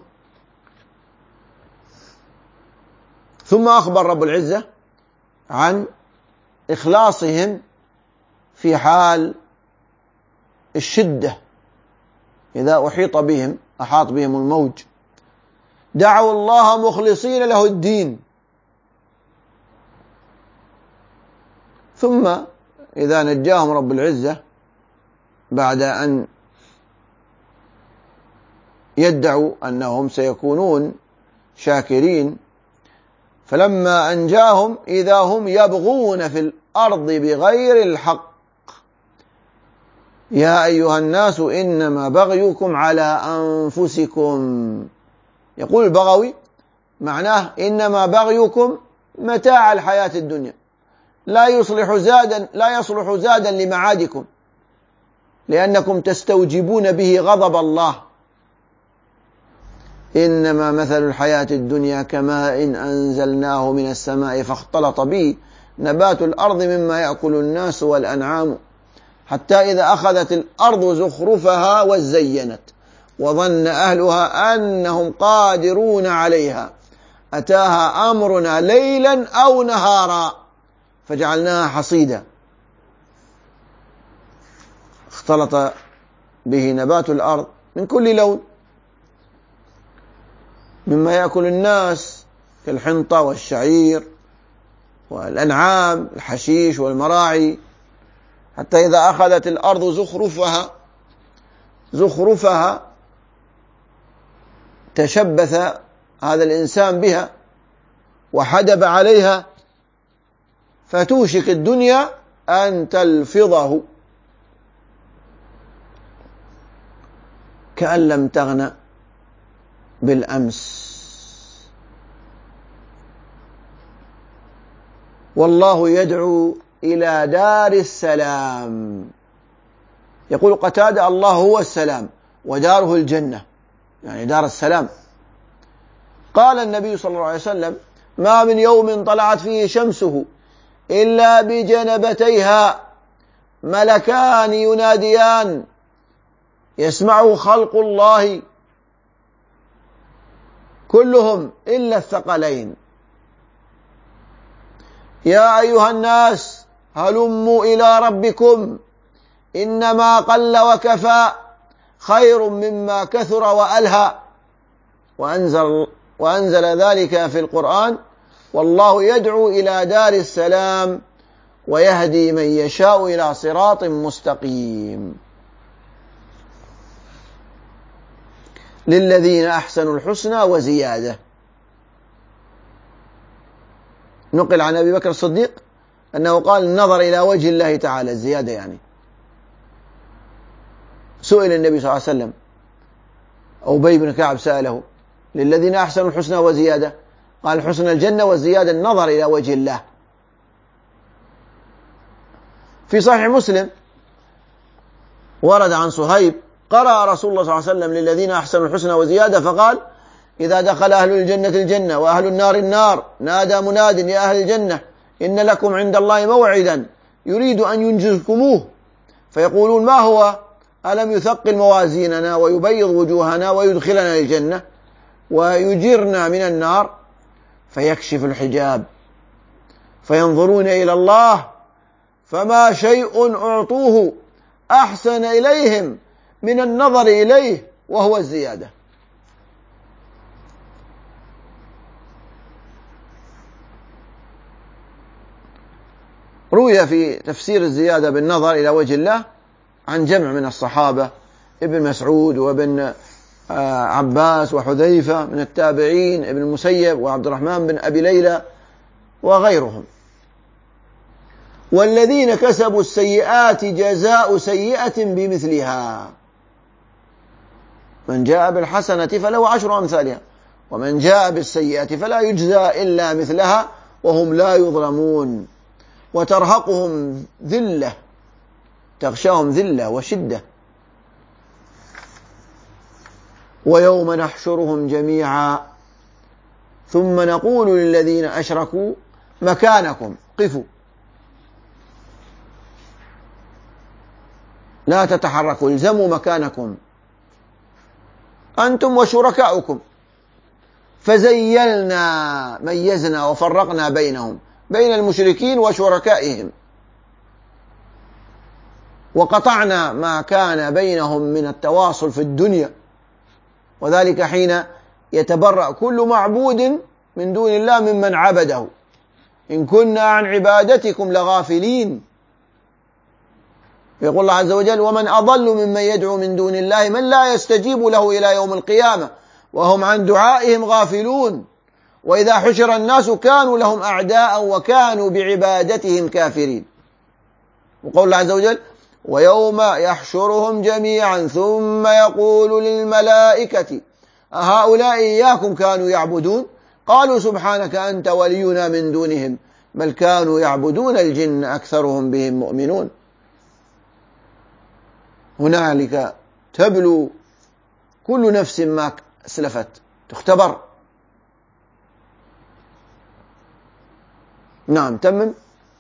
ثم أخبر رب العزة عن إخلاصهم في حال الشدة، إذا أحاط بهم الموج دعوا الله مخلصين له الدين، ثم إذا نجاهم رب العزة بعد أن يدعوا أنهم سيكونون شاكرين، فلما أنجاهم إذا هم يبغون في الأرض بغير الحق يا أيها الناس إنما بغيكم على أنفسكم. يقول البغوي معناه إنما بغيكم متاع الحياة الدنيا لا يصلح زادا لمعادكم، لأنكم تستوجبون به غضب الله. إنما مثل الحياة الدنيا كماء أنزلناه من السماء فاختلط به نبات الأرض مما يأكل الناس والأنعام حتى إذا أخذت الأرض زخرفها وزينت وظن أهلها أنهم قادرون عليها أتاها أمرنا ليلا أو نهارا فجعلناها حصيدا. اختلط به نبات الأرض من كل لون مما يأكل الناس كالحنطة والشعير والأنعام الحشيش والمراعي، حتى إذا أخذت الأرض زخرفها تشبث هذا الإنسان بها وحدب عليها فتوشك الدنيا أن تلفظه كأن لم تغن بالأمس. والله يدعو إلى دار السلام. يقول قتادة الله هو السلام وداره الجنة، يعني دار السلام. قال النبي صلى الله عليه وسلم ما من يوم طلعت فيه شمسه إلا بجنبتيها ملكان يناديان يسمعه خلق الله كلهم إلا الثقلين يا أيها الناس هلموا إلى ربكم إنما قل وكفى خير مما كثر وألهى. وأنزل ذلك في القرآن والله يدعو إلى دار السلام ويهدي من يشاء إلى صراط مستقيم. للذين أحسنوا الحسنى وزيادة. نقل عن أبي بكر الصديق أنه قال النظر إلى وجه الله تعالى الزيادة يعني. سئل النبي صلى الله عليه وسلم أبي بن كعب سأله للذين أحسنوا الحسنى وزيادة، قال الحسنى الجنة والزيادة النظر إلى وجه الله. في صحيح مسلم ورد عن صهيب قرأ رسول الله صلى الله عليه وسلم للذين أحسنوا الحسنى وزيادة فقال إذا دخل أهل الجنة الجنة وأهل النار النار نادى مناد يا أهل الجنة إن لكم عند الله موعدا يريد أن ينجزكموه فيقولون ما هو ألم يثقل موازيننا ويبيض وجوهنا ويدخلنا الجنة ويجرنا من النار، فيكشف الحجاب فينظرون إلى الله فما شيء أعطوه أحسن إليهم من النظر إليه وهو الزيادة. روي في تفسير الزيادة بالنظر إلى وجه الله عن جمع من الصحابة، ابن مسعود وابن عباس وحذيفة من التابعين، ابن المسيب وعبد الرحمن بن أبي ليلى وغيرهم. والذين كسبوا السيئات جزاء سيئة بمثلها، من جاء بالحسنة فله 10 أمثالها ومن جاء بالسيئة فلا يجزى إلا مثلها وهم لا يظلمون. وترهقهم ذلة، تغشاهم ذلة وشدة. ويوم نحشرهم جميعا ثم نقول للذين أشركوا مكانكم، قفوا لا تتحركوا، الزموا مكانكم أنتم وشركاؤكم. فزيلنا، ميزنا وفرقنا بينهم، بين المشركين وشركائهم، وقطعنا ما كان بينهم من التواصل في الدنيا. وذلك حين يتبرأ كل معبود من دون الله ممن عبده، إن كنا عن عبادتكم لغافلين. يقول الله عز وجل: ومن أضل ممن يدعو من دون الله من لا يستجيب له إلى يوم القيامة وهم عن دعائهم غافلون. وإذا حشر الناس كانوا لهم أعداء وكانوا بعبادتهم كافرين. وقول الله عز وجل: ويوم يحشرهم جميعا ثم يقول للملائكة أهؤلاء إياكم كانوا يعبدون قالوا سبحانك أنت ولينا من دونهم بل كانوا يعبدون الجن أكثرهم بهم مؤمنون. هنالك تبلو كل نفس ما أسلفت، تختبر. نعم، تمم.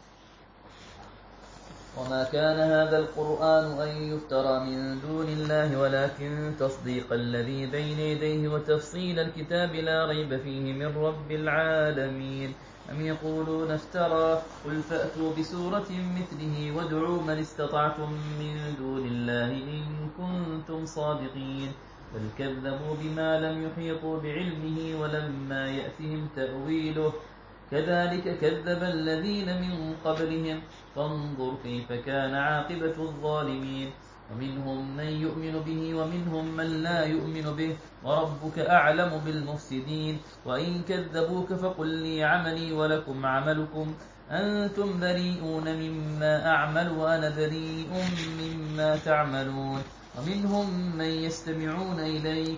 وما كان هذا القرآن أن يفترى من دون الله ولكن تصديق الذي بين يديه وتفصيل الكتاب لا ريب فيه من رب العالمين. أم يقولون افترى قل فأتوا بسورة مثله وادعوا من استطعتم من دون الله إن كنتم صادقين. بل كذبوا بما لم يحيطوا بعلمه ولما يأتهم تأويله كذلك كذب الذين من قبلهم فانظر كيف كان عاقبة الظالمين. ومنهم من يؤمن به ومنهم من لا يؤمن به وربك أعلم بالمفسدين. وإن كذبوك فقل لي عملي ولكم عملكم أنتم بريئون مما أعمل وأنا بريء مما تعملون. ومنهم من يستمعون إليك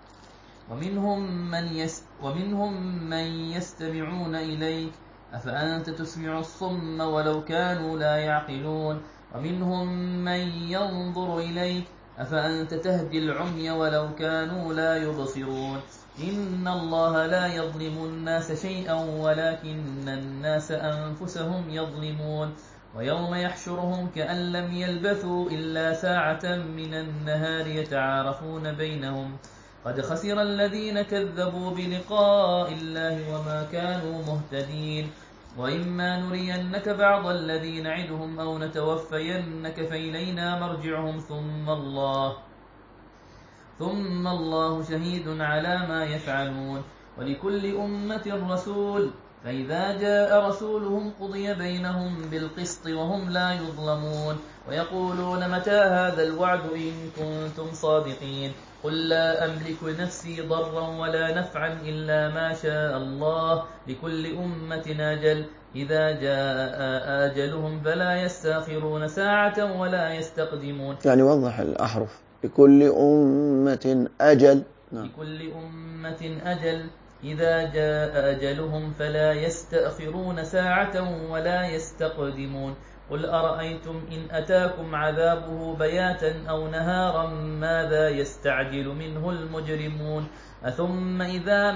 ومنهم من يستمعون إليك أفأنت تسمع الصم ولو كانوا لا يعقلون. ومنهم من ينظر إليك أفأنت تهدي العمي ولو كانوا لا يبصرون. إن الله لا يظلم الناس شيئا ولكن الناس أنفسهم يظلمون. ويوم يحشرهم كأن لم يلبثوا إلا ساعة من النهار يتعارفون بينهم قد خسر الذين كذبوا بلقاء الله وما كانوا مهتدين. وإما نرينك بعض الذي نعدهم أو نتوفينك فإلينا مرجعهم ثم الله شهيد على ما يفعلون. ولكل أمة رسول فإذا جاء رسولهم قضي بينهم بالقسط وهم لا يظلمون. ويقولون متى هذا الوعد إن كنتم صادقين. قل لا أملك نفسي ضرا ولا نفعا إلا ما شاء الله لكل أمة أجل إذا جاء آجلهم فلا يستأخرون ساعة ولا يستقدمون. يعني وضح الأحرف. لكل أمة أجل. لكل أمة أجل إذا جاء أجلهم فلا يستأخرون ساعة ولا يستقدمون. قل أرأيتم إن أتاكم عذابه بياتا أو نهارا ماذا يستعجل منه المجرمون. أثم إذا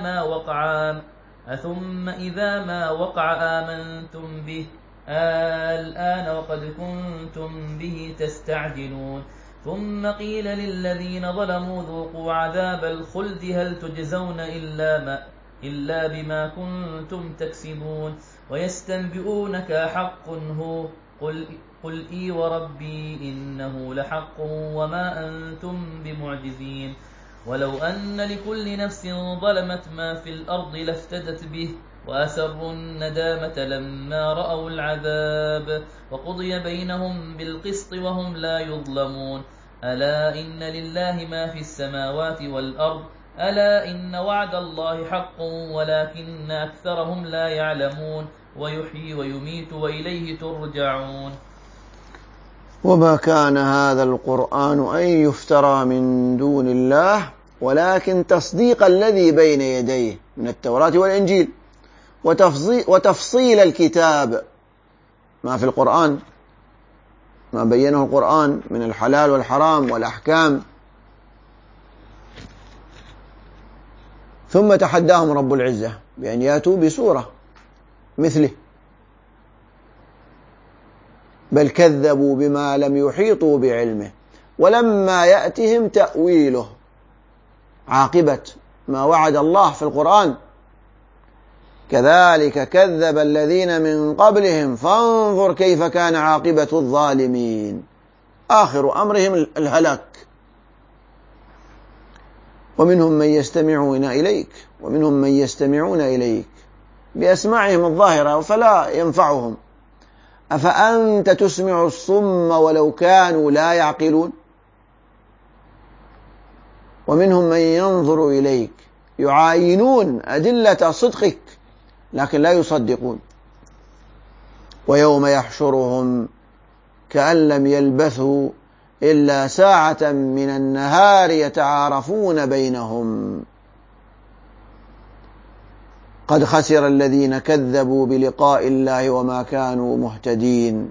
ما وقع آمنتم به الآن وقد كنتم به تستعجلون. ثم قيل للذين ظلموا ذوقوا عذاب الخلد هل تجزون إلا بما كنتم تكسبون. ويستنبئونك حق هو قل إي وربي إنه لحق وما أنتم بمعجزين. ولو أن لكل نفس ظلمت ما في الأرض لافتدت به وأسروا الندامة لما رأوا العذاب وقضي بينهم بالقسط وهم لا يظلمون ألا إن لله ما في السماوات والأرض ألا إن وعد الله حق ولكن أكثرهم لا يعلمون ويحيي ويميت وإليه ترجعون. وما كان هذا القرآن أن يفترى من دون الله ولكن تصديق الذي بين يديه من التوراة والإنجيل وتفصيل الكتاب، ما في القرآن ما بينه القرآن من الحلال والحرام والأحكام. ثم تحداهم رب العزة بأن يأتوا بسورة مثله، بل كذبوا بما لم يحيطوا بعلمه ولما يأتهم تأويله، عاقبة ما وعد الله في القرآن. كذلك كذب الذين من قبلهم فانظر كيف كان عاقبة الظالمين، آخر أمرهم الهلاك. ومنهم من يستمعون إليك بأسماعهم الظاهرة فلا ينفعهم، أفأنت تسمع الصم ولو كانوا لا يعقلون. ومنهم من ينظر إليك يعاينون أدلة صدقك لكن لا يصدقون. ويوم يحشرهم كأن لم يلبثوا إلا ساعة من النهار يتعارفون بينهم قد خسر الذين كذبوا بلقاء الله وما كانوا مهتدين.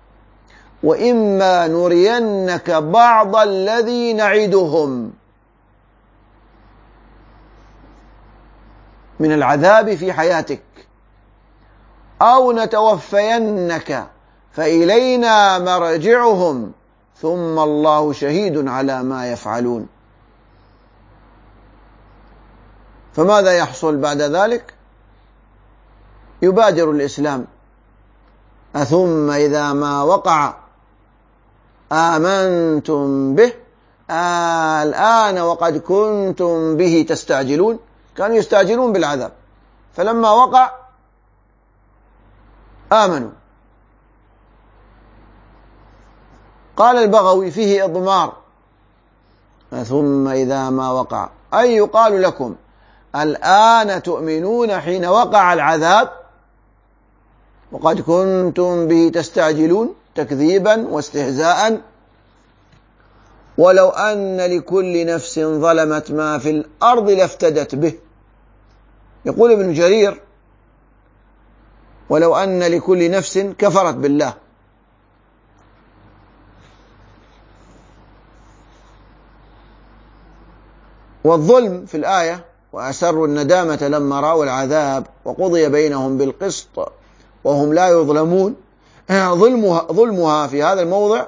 وإما نرينك بعض الذي نعدهم من العذاب في حياتك أو نتوفينك فإلينا مرجعهم ثم الله شهيد على ما يفعلون. فماذا يحصل بعد ذلك؟ يبادر الإسلام أثم إذا ما وقع آمنتم به الآن وقد كنتم به تستعجلون. كانوا يستعجلون بالعذاب فلما وقع آمنوا. قال البغوي فيه إضمار ثم إذا ما وقع أي يقال لكم الآن تؤمنون حين وقع العذاب وقد كنتم به تستعجلون تكذيبا واستهزاء. ولو أن لكل نفس ظلمت ما في الأرض لافتدت به. يقول ابن جرير ولو أن لكل نفس كفرت بالله. والظلم في الآية وأسروا الندامة لما رأوا العذاب وقضي بينهم بالقسط وهم لا يظلمون. ظلمها في هذا الموضع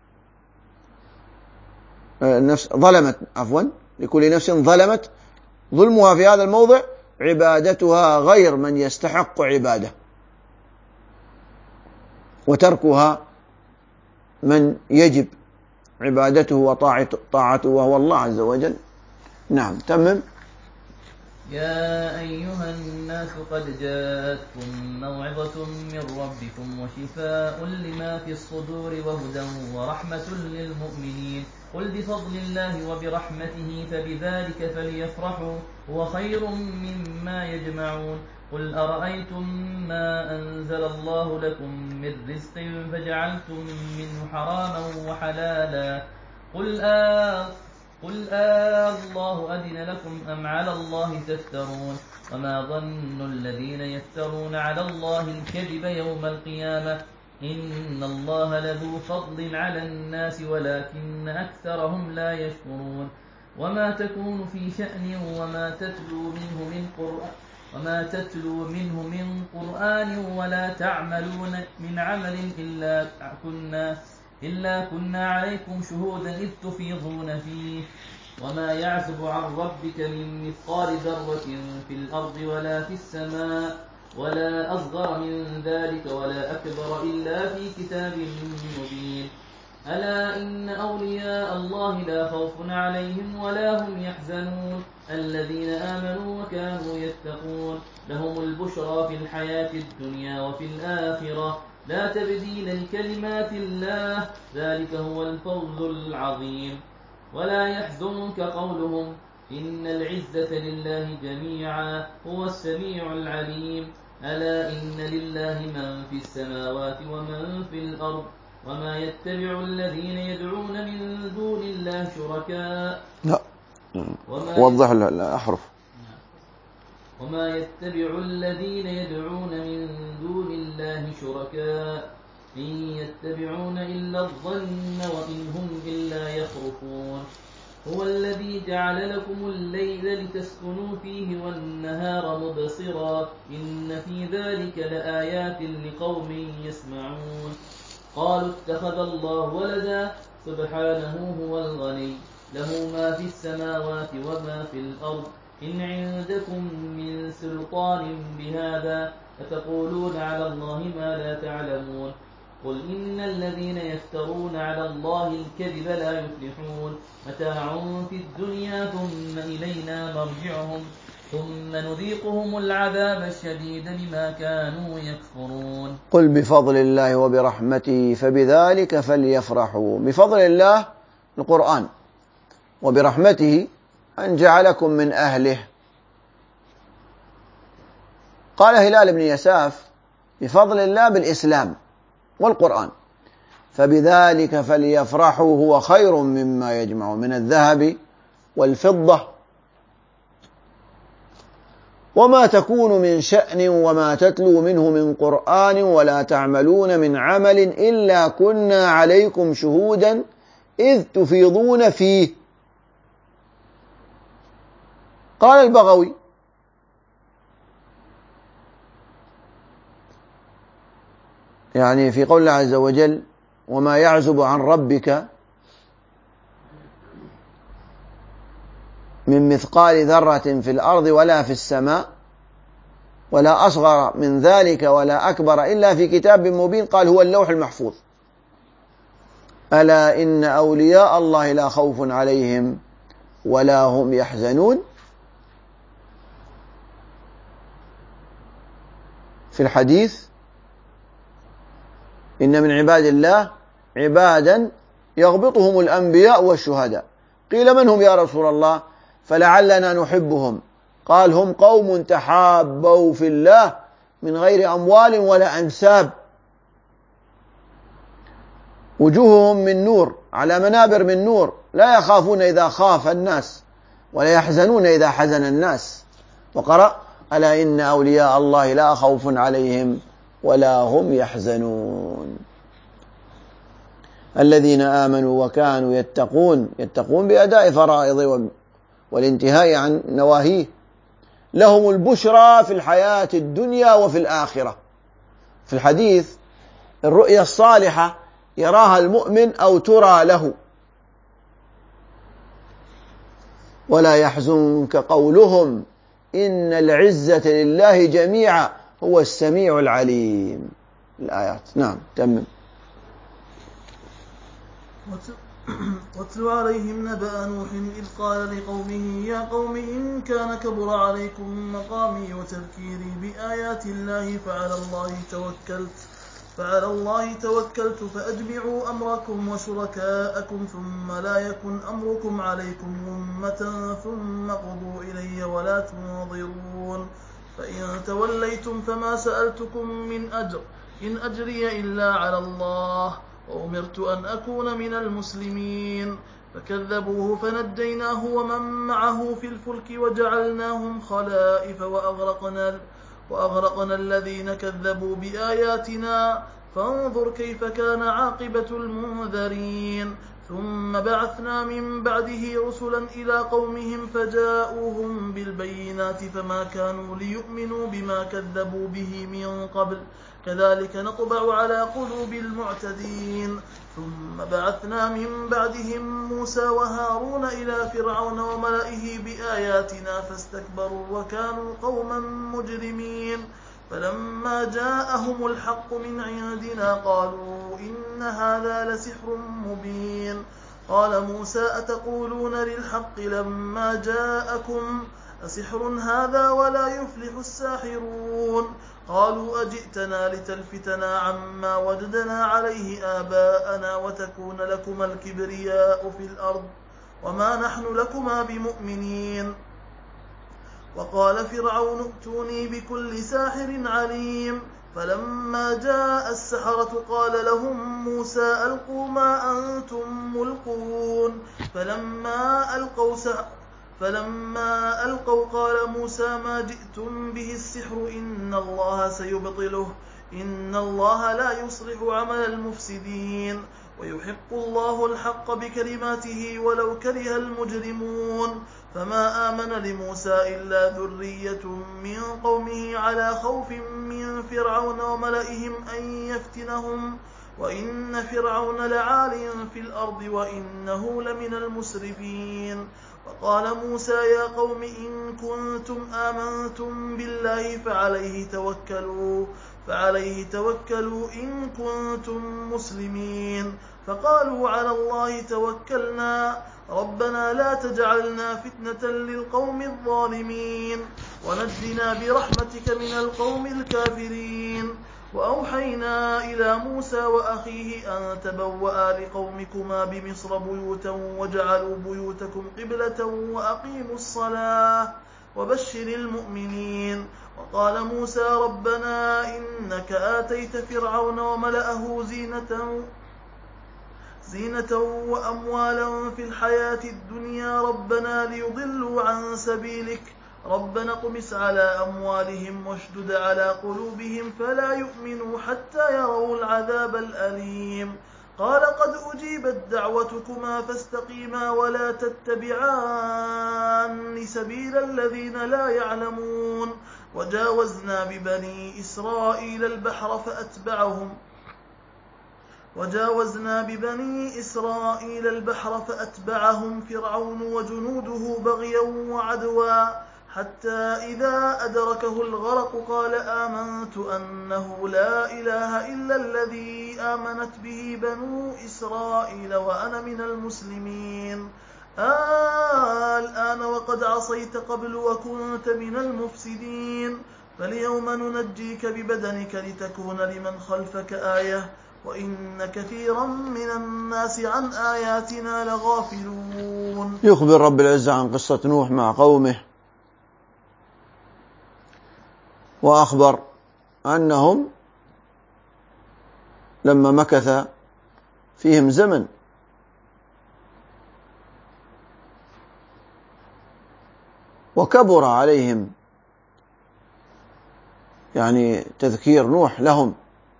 لكل نفس ظلمت. ظلمها في هذا الموضع عبادتها غير من يستحق عباده وتركها من يجب عبادته وطاعته وهو الله عز وجل. نعم تمم. يا أيها الناس قد جاءتكم موعظة من ربكم وشفاء لما في الصدور وهدى ورحمة للمؤمنين. قل بفضل الله وبرحمته فبذلك فليفرحوا هو خير مما يجمعون. قل أرأيتم ما أنزل الله لكم من رزق فجعلتم منه حراما وحلالا قل الله أذن لكم أم على الله تفترون. وما ظن الذين يفترون على الله الكذب يوم القيامة إن الله لذو فضل على الناس ولكن أكثرهم لا يشكرون. وما تكون في شأن وما تتلو منه من قرآن ولا تعملون من عمل إلا كنا عليكم شهودا إذ تفيضون فيه. وما يعزب عن ربك من مثقال ذرة في الأرض ولا في السماء ولا أصغر من ذلك ولا أكبر إلا في كتاب مبين. ألا إن أولياء الله لا خوف عليهم ولا هم يحزنون الذين آمنوا وكانوا يتقون لهم البشرى في الحياة الدنيا وفي الآخرة لا تبديل لكلمات الله ذلك هو الفوز العظيم ولا يحزنك قولهم إن العزة لله جميعا هو السميع العليم ألا إن لله من في السماوات ومن في الأرض وما يتبع الذين يدعون من دون الله شركاء لا وضح الأحرف وما يتبع الذين يدعون من دون الله شركاء إن يتبعون إلا الظن وإن هم إلا يخرفون هو الذي جعل لكم الليل لتسكنوا فيه والنهار مبصرا إن في ذلك لآيات لقوم يسمعون قالوا اتخذ الله ولدا سبحانه هو الغني له ما في السماوات وما في الأرض إن عندكم من سلطان بهذا فتقولون على الله ما لا تعلمون قل إن الذين يفترون على الله الكذب لا يفلحون متاع في الدنيا ثم إلينا مرجعهم ثم نذيقهم العذاب الشديد بما كانوا يكفرون قل بفضل الله وبرحمته فبذلك فليفرحوا. بفضل الله القرآن، وبرحمته أن جعلكم من أهله. قال هلال بن يساف بفضل الله بالإسلام والقرآن، فبذلك فليفرحوا هو خير مما يجمعون من الذهب والفضة وما تكون من شأن وما تتلو منه من قرآن ولا تعملون من عمل إلا كنا عليكم شهودا إذ تفيضون فيه. قال البغوي يعني في قول الله عز وجل وما يعزب عن ربك من مثقال ذرة في الأرض ولا في السماء ولا أصغر من ذلك ولا أكبر إلا في كتاب مبين. قال هو اللوح المحفوظ. ألا إن أولياء الله لا خوف عليهم ولا هم يحزنون. في الحديث إن من عباد الله عبادا يغبطهم الأنبياء والشهداء. قيل من هم يا رسول الله؟ فلعلنا نحبهم. قال هم قوم تحابوا في الله من غير أموال ولا أنساب وجوههم من نور على منابر من نور لا يخافون إذا خاف الناس ولا يحزنون إذا حزن الناس. وقرأ ألا إن أولياء الله لا خوف عليهم ولا هم يحزنون. الذين آمنوا وكانوا يتقون بأداء فرائض والانتهاء عن نواهيه لهم البشرى في الحياة الدنيا وفي الآخرة. في الحديث الرؤيا الصالحة يراها المؤمن أو ترى له. ولا يحزنك قولهم إن العزة لله جميعا هو السميع العليم. الآيات. نعم تمام. واتل عليهم نبأ نوح إذ قال لقومه يا قوم إن كان كبر عليكم مقامي وتذكيري بآيات الله فعلى الله توكلت فأجمعوا أمركم وشركاءكم ثم لا يكن أمركم عليكم غمة ثم قضوا إلي ولا تنظرون فإن توليتم فما سألتكم من أجر إن أجري إلا على الله وأمرت أن أكون من المسلمين فكذبوه فنجيناه ومن معه في الفلك وجعلناهم خلائف وأغرقنا الذين كذبوا بآياتنا فانظر كيف كان عاقبة المنذرين ثم بعثنا من بعده رسلا إلى قومهم فجاءوهم بالبينات فما كانوا ليؤمنوا بما كذبوا به من قبل كذلك نطبع على قلوب المعتدين ثم بعثنا من بعدهم موسى وهارون إلى فرعون وملئه بآياتنا فاستكبروا وكانوا قوما مجرمين فلما جاءهم الحق من عندنا قالوا إن هذا لسحر مبين قال موسى أتقولون للحق لما جاءكم أسحر هذا ولا يفلح الساحرون قالوا أجئتنا لتلفتنا عما وجدنا عليه آباءنا وتكون لكما الكبرياء في الأرض وما نحن لكما بمؤمنين وقال فرعون ائتوني بكل ساحر عليم فلما جاء السحرة قال لهم موسى ألقوا ما أنتم ملقون فلما ألقوا قال موسى ما جئتم به السحر إن الله سيبطله إن الله لا يصلح عمل المفسدين ويحق الله الحق بكلماته ولو كره المجرمون فما آمن لموسى إلا ذرية من قومه على خوف من فرعون وملئهم أن يفتنهم وإن فرعون لعال في الأرض وإنه لمن المسرفين وقال موسى يا قوم إن كنتم آمنتم بالله فعليه توكلوا إن كنتم مسلمين فقالوا على الله توكلنا ربنا لا تجعلنا فتنة للقوم الظالمين ونجنا برحمتك من القوم الكافرين وأوحينا إلى موسى وأخيه أن تبوأ لقومكما بمصر بيوتا واجعلوا بيوتكم قبلة وأقيموا الصلاة وبشر المؤمنين وقال موسى ربنا إنك آتيت فرعون وملأه زينة وأموالا في الحياة الدنيا ربنا ليضلوا عن سبيلك ربنا اطمس على أموالهم واشدد على قلوبهم فلا يؤمنوا حتى يروا العذاب الأليم قال قد أجيبت دعوتكما فاستقيما ولا تتبعان سبيل الذين لا يعلمون وجاوزنا ببني إسرائيل البحر فأتبعهم فرعون وجنوده بغيا وعدوا حتى إذا أدركه الغرق قال آمنت أنه لا إله إلا الذي آمنت به بنو إسرائيل وأنا من المسلمين الآن وقد عصيت قبل وكنت من المفسدين فاليوم ننجيك ببدنك لتكون لمن خلفك آية وإن كثيرا من الناس عن آياتنا لغافلون. يخبر رب العزة عن قصة نوح مع قومه وأخبر أنهم لما مكث فيهم زمن وكبر عليهم تذكير نوح لهم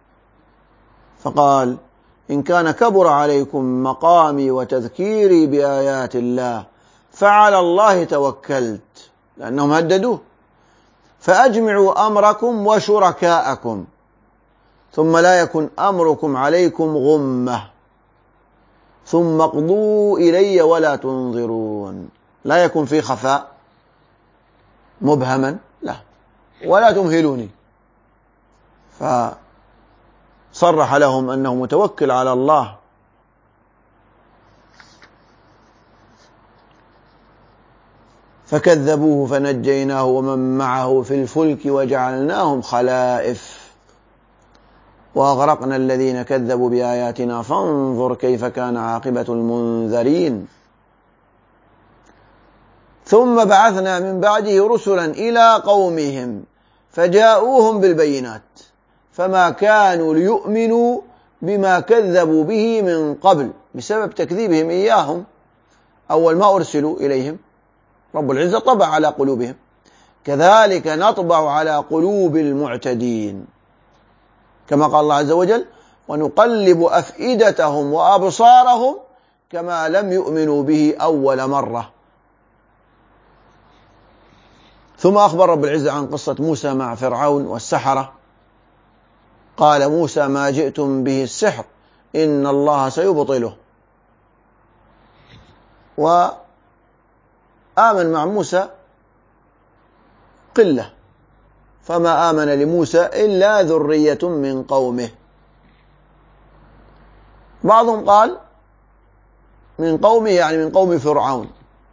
فقال إن كان كبر عليكم مقامي وتذكيري بآيات الله فعلى الله توكلت لأنهم هددوه فأجمعوا أمركم وشركاءكم ثم لا يكن أمركم عليكم غمة ثم اقضوا إلي ولا تنظرون لا يكن في خفاء مبهما لا ولا تمهلوني فصرح لهم أنه متوكل على الله فكذبوه فنجيناه ومن معه في الفلك وجعلناهم خلائف وأغرقنا الذين كذبوا بآياتنا فانظر كيف كان عاقبة المنذرين ثم بعثنا من بعده رسلا إلى قومهم فجاءوهم بالبينات فما كانوا ليؤمنوا بما كذبوا به من قبل بسبب تكذيبهم إياهم أول ما أرسلوا إليهم رب العزة طبع على قلوبهم كذلك نطبع على قلوب المعتدين كما قال الله عز وجل ونقلب أفئدتهم وأبصارهم كما لم يؤمنوا به أول مرة. ثم أخبر رب العزة عن قصة موسى مع فرعون والسحرة قال موسى ما جئتم به السحر إن الله سيبطله وآمن مع موسى قلة فما آمن لموسى إلا ذرية من قومه. بعضهم قال من قومه يعني من قوم فرعون،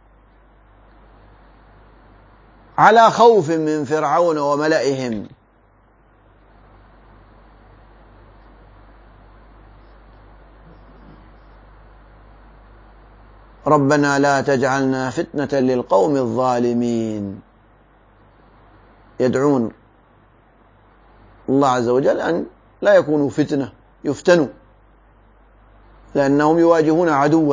على خوف من فرعون وملئهم. ربنا لا تجعلنا فتنة للقوم الظالمين. يدعون الله عز وجل أن لا يكونوا فتنة يفتنوا، لأنهم يواجهون عدوا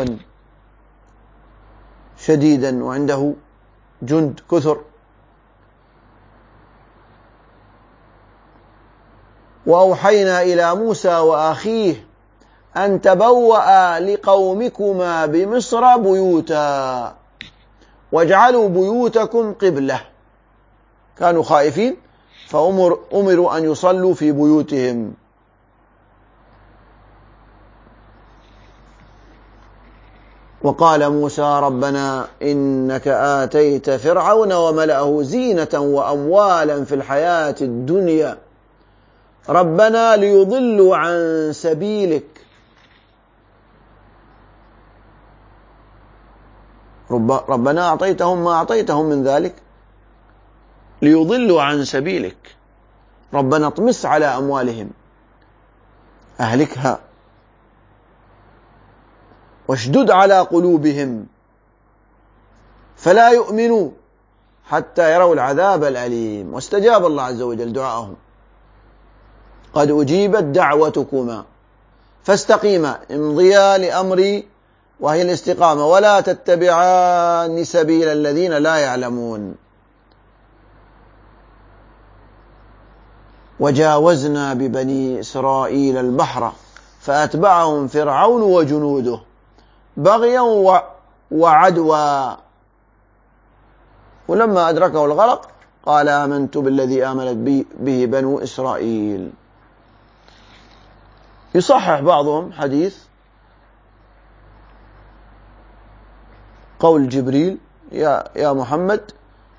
شديدا وعنده جند كثر. وأوحينا إلى موسى وأخيه أن تبوأ لقومكما بمصر بيوتا واجعلوا بيوتكم قبلة. كانوا خائفين فأمروا أن يصلوا في بيوتهم. وقال موسى ربنا إنك آتيت فرعون وملأه زينة وأموالا في الحياة الدنيا ربنا ليضلوا عن سبيلك ربنا أعطيتهم ما أعطيتهم من ذلك ليضلوا عن سبيلك. ربنا اطمس على أموالهم أهلكها واشدد على قلوبهم فلا يؤمنوا حتى يروا العذاب الأليم. واستجاب الله عز وجل دعاءهم قد أجيبت دعوتكما فاستقيما امضيا لأمري وهي الاستقامة ولا تتبعان سبيل الذين لا يعلمون. وجاوزنا ببني إسرائيل البحر فأتبعهم فرعون وجنوده بغيا وعدوا ولما أدركه الغرق قال آمنت بالذي آمنت به بنو إسرائيل. يصحح بعضهم حديث قول جبريل يا محمد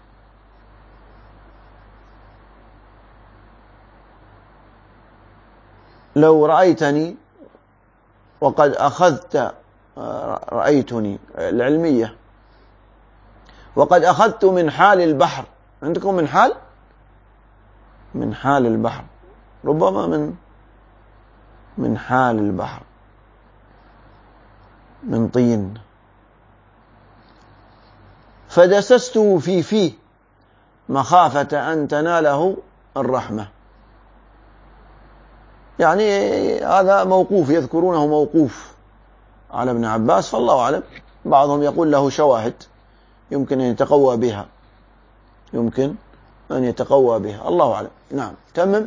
لو رأيتني وقد أخذت رأيتني العلمية وقد أخذت من حال البحر. عندكم من حال البحر ربما من حال البحر من طين فدسسته في فيه مخافة أن تناله الرحمة. يعني هذا موقوف يذكرونه موقوف على ابن عباس فالله أعلم. بعضهم يقول له شواهد يمكن أن يتقوى بها الله أعلم. نعم تمم.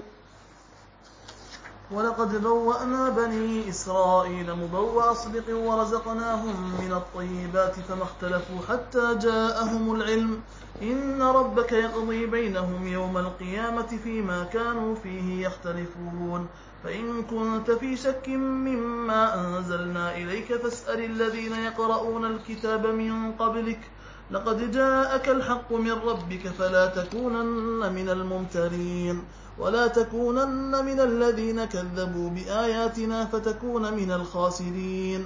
ولقد بوأنا بني إسرائيل مبوأ صدق ورزقناهم من الطيبات فما اختلفوا حتى جاءهم العلم إن ربك يقضي بينهم يوم القيامة فيما كانوا فيه يختلفون. فإن كنت في شك مما أنزلنا إليك فاسأل الذين يقرؤون الكتاب من قبلك لقد جاءك الحق من ربك فلا تكونن من الممترين ولا تكونن من الذين كذبوا بآياتنا فتكون من الخاسرين.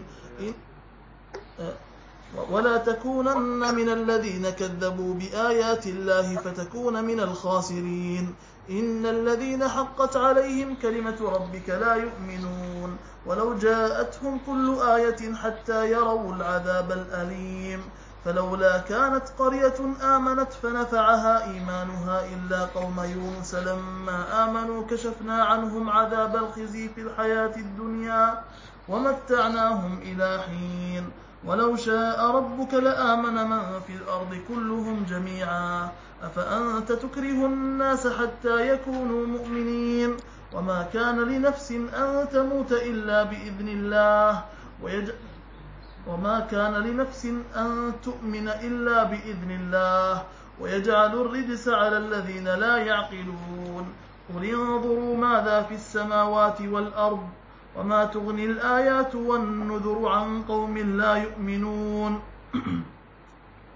ولا تكونن من الذين كذبوا بآيات الله فتكون من الخاسرين. إن الذين حقت عليهم كلمة ربك لا يؤمنون ولو جاءتهم كل آية حتى يروا العذاب الأليم. فلولا كانت قرية آمنت فنفعها إيمانها إلا قوم يونس لما آمنوا كشفنا عنهم عذاب الخزي في الحياة الدنيا ومتعناهم إلى حين. ولو شاء ربك لآمن من في الأرض كلهم جميعا أفأنت تكره الناس حتى يكونوا مؤمنين وما كان لنفس أن تموت إلا بإذن الله وما كان لنفس أن تؤمن إلا بإذن الله ويجعل الرجس على الذين لا يعقلون. قل انظروا ماذا في السماوات والأرض وما تغني الآيات والنذر عن قوم لا يؤمنون.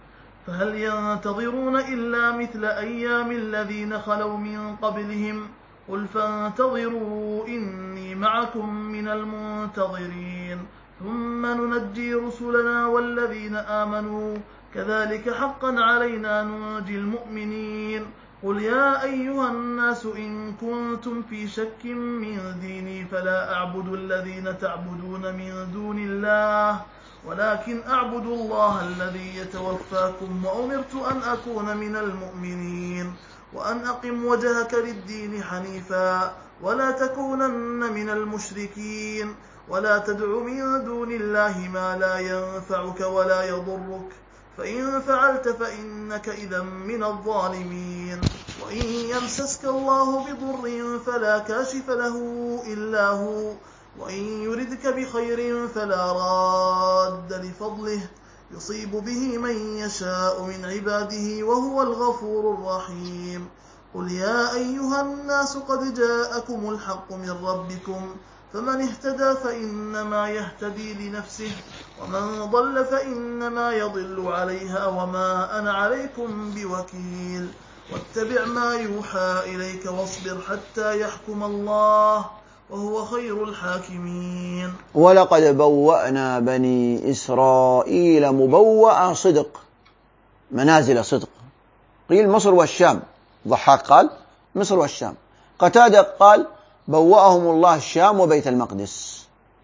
فهل ينتظرون إلا مثل أيام الذين خلوا من قبلهم قل فانتظروا إني معكم من المنتظرين ثم ننجي رسلنا والذين آمنوا كذلك حقا علينا ننجي المؤمنين قل يا أيها الناس إن كنتم في شك من ديني فلا أعبد الذين تعبدون من دون الله ولكن أعبد الله الذي يتوفاكم وأمرت أن أكون من المؤمنين وأن أقم وجهك للدين حنيفا ولا تكونن من المشركين ولا تدع من دون الله ما لا ينفعك ولا يضرك فإن فعلت فإنك إذا من الظالمين وإن يمسسك الله بضر فلا كاشف له إلا هو وإن يردك بخير فلا راد لفضله يصيب به من يشاء من عباده وهو الغفور الرحيم قل يا أيها الناس قد جاءكم الحق من ربكم فمن اهتدى فإنما يهتدي لنفسه ومن ضل فإنما يضل عليها وما أنا عليكم بوكيل واتبع ما يوحى إليك واصبر حتى يحكم الله وهو خير الحاكمين. ولقد بوأنا بني إسرائيل مبوأ صدق، منازل صدق. قيل مصر والشام، ضحاك قال مصر والشام، قتادة قال بوأهم الله الشام وبيت المقدس،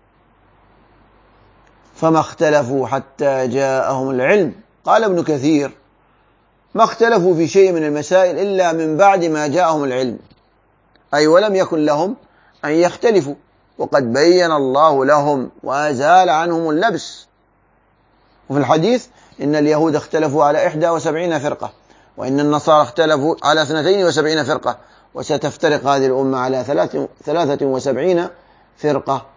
فما اختلفوا حتى جاءهم العلم. قال ابن كثير ما اختلفوا في شيء من المسائل إلا من بعد ما جاءهم العلم، أي ولم يكن لهم أن يختلفوا، وقد بين الله لهم وأزال عنهم اللبس. وفي الحديث إن اليهود اختلفوا على 71 فرقة، وإن النصارى اختلفوا على 72 فرقة، وستفترق هذه الأمة على 73 فرقة،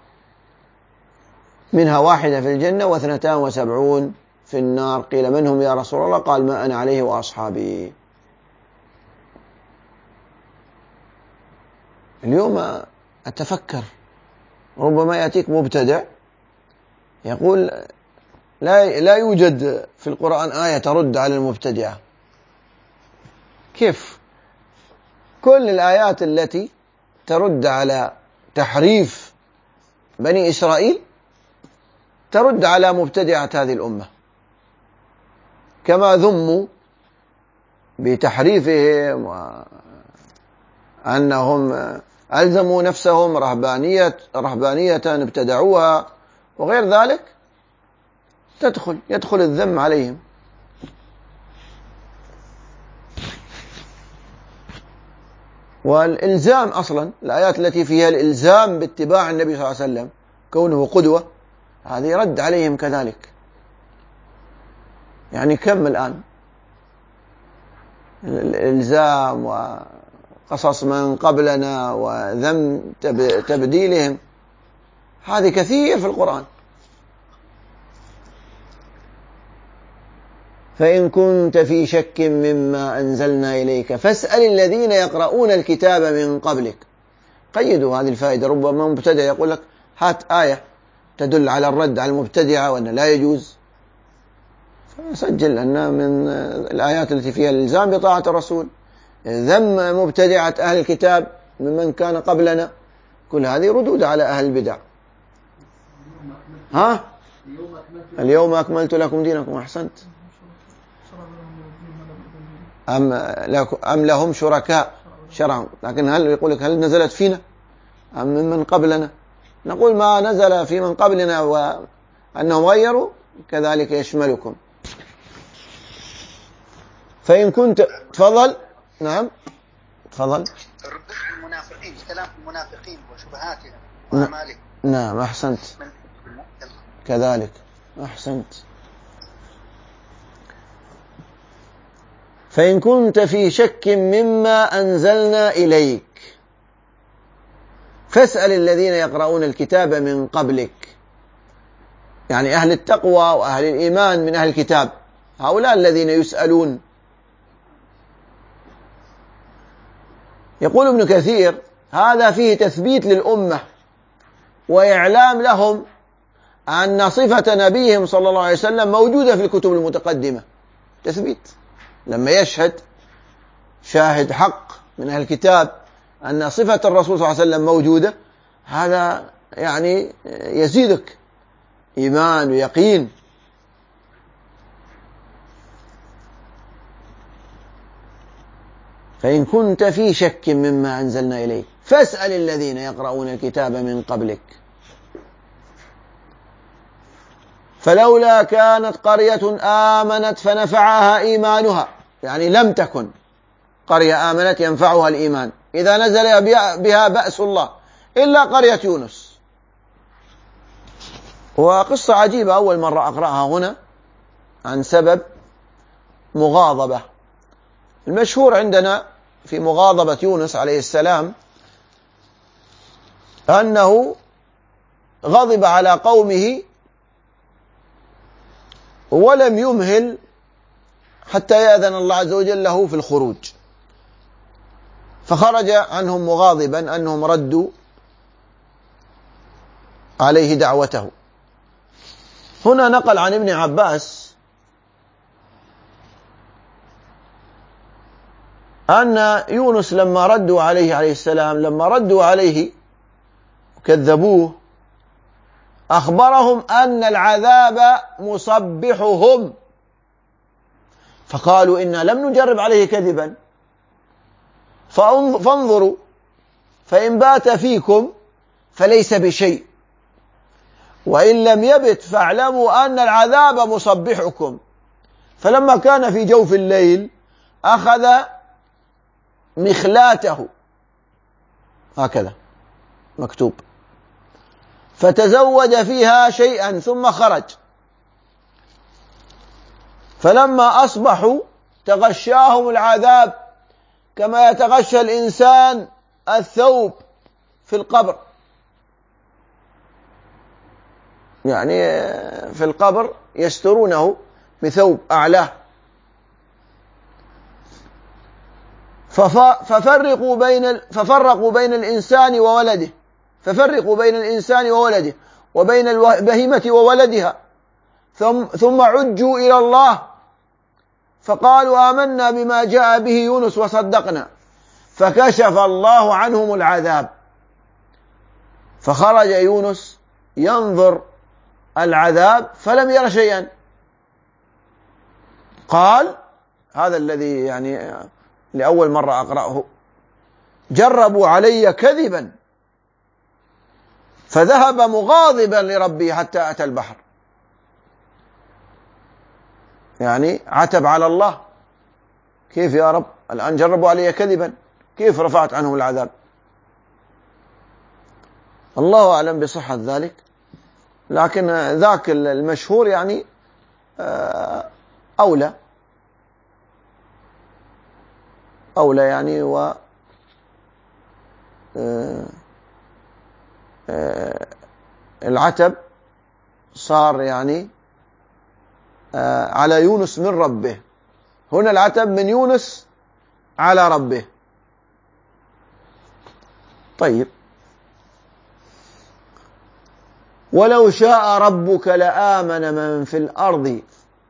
منها واحدة في الجنة و72 في النار. قيل من هم يا رسول الله؟ قال ما أنا عليه وأصحابي. اليوم أتفكر ربما يأتيك مبتدع يقول لا يوجد في القرآن آية ترد على المبتدعة. كيف؟ كل الآيات التي ترد على تحريف بني إسرائيل ترد على مبتدعة هذه الأمة، كما ذموا بتحريفهم وأنهم ألزموا نفسهم رهبانية ابتدعوها وغير ذلك، يدخل الذم عليهم. والإلزام أصلا، الآيات التي فيها الإلزام باتباع النبي صلى الله عليه وسلم كونه قدوة، هذه رد عليهم كذلك. يعني كم الآن الإلزام وقصص من قبلنا وذم تبديلهم، هذه كثير في القرآن. فإن كنت في شك مما أنزلنا إليك فاسأل الذين يقرؤون الكتاب من قبلك. قيدوا هذه الفائدة. ربما مبتدع يقول لك هات آية تدل على الرد على المبتدعة وأن لا يجوز، فسجل أن من الآيات التي فيها الإلزام بطاعة الرسول، ذم مبتدعة أهل الكتاب ممن كان قبلنا، كل هذه ردود على أهل البدع. اليوم أكملت لكم دينكم. أحسنت. أم لهم شركاء شرعوا، لكن هل يقول لك هل نزلت فينا أم من قبلنا؟ نقول ما نزل في من قبلنا وأنهم غيروا كذلك يشملكم. فإن كنت تفضل. نعم تفضل. المنافقين، كلام المنافقين وشبهاتهم وأعمالهم. نعم أحسنت كذلك. أحسنت. فإن كنت في شك مما أنزلنا إليك فاسأل الذين يقرؤون الكتاب من قبلك، يعني أهل التقوى وأهل الإيمان من أهل الكتاب، هؤلاء الذين يسألون. يقول ابن كثير هذا فيه تثبيت للأمة وإعلام لهم أن صفة نبيهم صلى الله عليه وسلم موجودة في الكتب المتقدمة، تثبيت. لما يشهد شاهد حق من أهل الكتاب أن صفة الرسول صلى الله عليه وسلم موجودة، هذا يعني يزيدك إيمان ويقين. فإن كنت في شك مما أنزلنا إليك فاسأل الذين يقرؤون الكتاب من قبلك فلولا كانت قرية آمنت فنفعها إيمانها، يعني لم تكن قرية آمنت ينفعها الإيمان إذا نزل بها بأس الله إلا قرية يونس. وقصة عجيبة أول مرة أقرأها هنا عن سبب مغاضبة. المشهور عندنا في مغاضبة يونس عليه السلام أنه غضب على قومه ولم يمهل حتى يأذن الله عز وجل له في الخروج، فخرج عنهم مغاضبا أنهم ردوا عليه دعوته. هنا نقل عن ابن عباس أن يونس لما ردوا عليه عليه السلام، لما ردوا عليه وكذبوه، أخبرهم أن العذاب مصبحهم، فقالوا إنا لم نجرب عليه كذبا فانظروا فإن بات فيكم فليس بشيء وإن لم يبت فاعلموا أن العذاب مصبحكم. فلما كان في جوف الليل أخذ مخلاته هكذا مكتوب فتزوج فيها شيئا ثم خرج، فلما أصبحوا تغشاهم العذاب كما يتغشى الإنسان الثوب في القبر، يعني في القبر يسترونه بثوب أعلاه. ففرقوا بين الإنسان وولده، ففرقوا بين الإنسان وولده وبين البهيمة وولدها، ثم عجوا إلى الله فقالوا آمنا بما جاء به يونس وصدقنا، فكشف الله عنهم العذاب، فخرج يونس ينظر العذاب فلم ير شيئا. قال هذا الذي يعني لأول مرة أقرأه: جربوا علي كذبا فذهب مغاضبا لربي حتى أتى البحر، يعني عتب على الله، كيف يا رب الآن جربوا علي كذبا، كيف رفعت عنهم العذاب؟ الله أعلم بصحة ذلك، لكن ذاك المشهور يعني أولى يعني العتب صار يعني على يونس من ربه، هنا العتب من يونس على ربه. طيب، ولو شاء ربك لآمن من في الأرض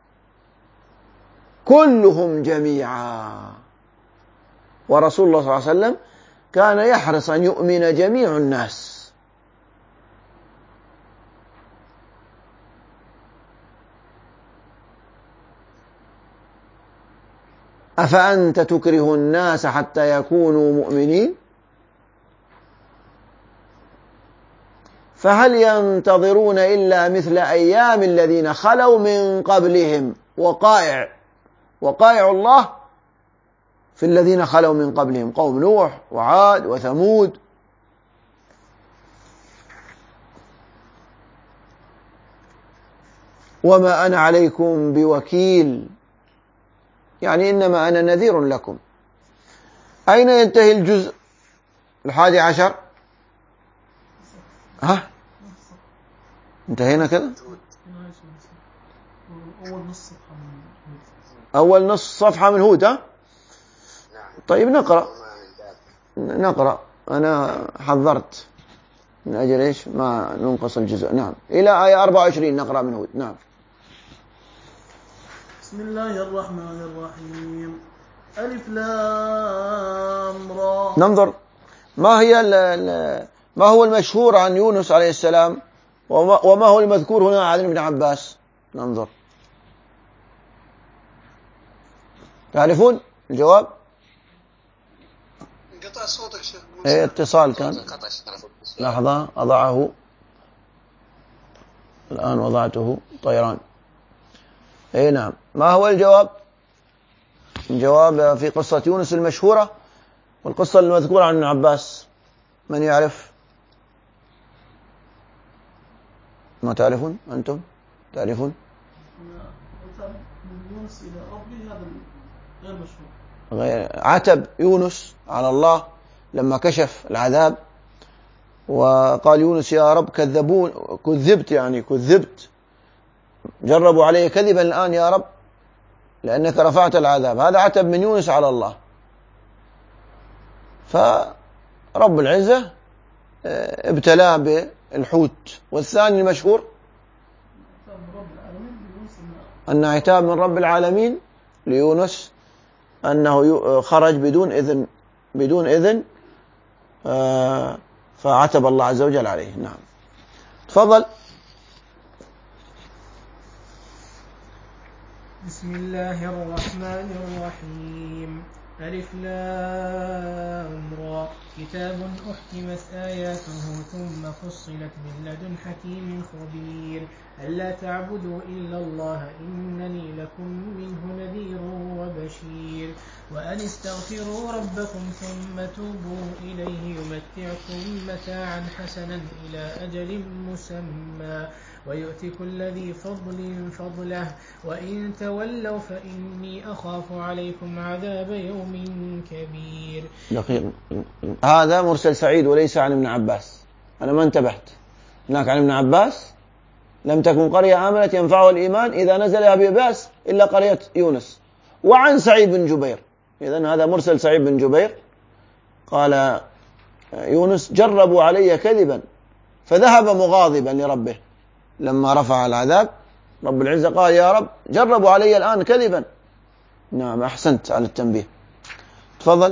كلهم جميعا، ورسول الله صلى الله عليه وسلم كان يحرص أن يؤمن جميع الناس. أفأنت تكره الناس حتى يكونوا مؤمنين؟ فهل ينتظرون إلا مثل أيام الذين خلوا من قبلهم؟ وقائع الله في الذين خلوا من قبلهم، قوم نوح وعاد وثمود. وما أنا عليكم بوكيل، يعني إنما أنا نذير لكم. أين ينتهي الجزء 11؟ ها، انتهينا كذا؟ أول نص صفحة من هود. ها؟ طيب نقرأ. أنا حذرت من أجل إيش ما ننقص الجزء. نعم، إلى آية 24 نقرأ من هود. نعم. بسم الله الرحمن الرحيم. ألف لام را. ننظر ما هو المشهور عن يونس عليه السلام وما هو المذكور هنا عن ابن عباس. ننظر، تعرفون الجواب؟ انقطع صوتك شيخ موسى. ايه اتصال كان. لحظة أضعه الآن، وضعته طيران. اي نعم. ما هو الجواب؟ الجواب في قصة يونس المشهورة والقصة المذكورة عن ابن عباس. من يعرف؟ ما تعرفون أنتم؟ تعرفون؟ يونس إلى ربه هذا غير مشهور. غير عتب يونس على الله لما كشف العذاب، وقال يونس يا رب كذبت جربوا علي كذبا الآن يا رب لأنك رفعت العذاب. هذا عتب من يونس على الله، فرب العزة ابتلاه بالحوت. والثاني المشهور أن عتاب من رب العالمين ليونس أنه خرج بدون إذن فعتب الله عز وجل عليه. نعم، تفضل. بسم الله الرحمن الرحيم. ألف لام را. كتاب أحكمت آياته ثم فصلت من لدن حكيم خبير ألا تعبدوا إلا الله إنني لكم منه نذير وبشير وأن استغفروا ربكم ثم توبوا إليه يمتعكم متاعا حسنا إلى أجل مسمى ويؤتي كل ذي فضل فضله وإن تولوا فإني أخاف عليكم عذاب يوم كبير. دقيق، هذا مرسل سعيد وليس عن ابن عباس. أنا ما انتبهت. هناك عن ابن عباس لم تكن قرية آمنت ينفعها الإيمان إذا نزل بها بأس إلا قرية يونس. وعن سعيد بن جبير، إذن هذا مرسل سعيد بن جبير قال يونس جربوا علي كذبا فذهب مغاضبا لربه لما رفع العذاب. رب العزة قال يا رب جربوا علي الآن كذبا. نعم، أحسنت على التنبيه. تفضل.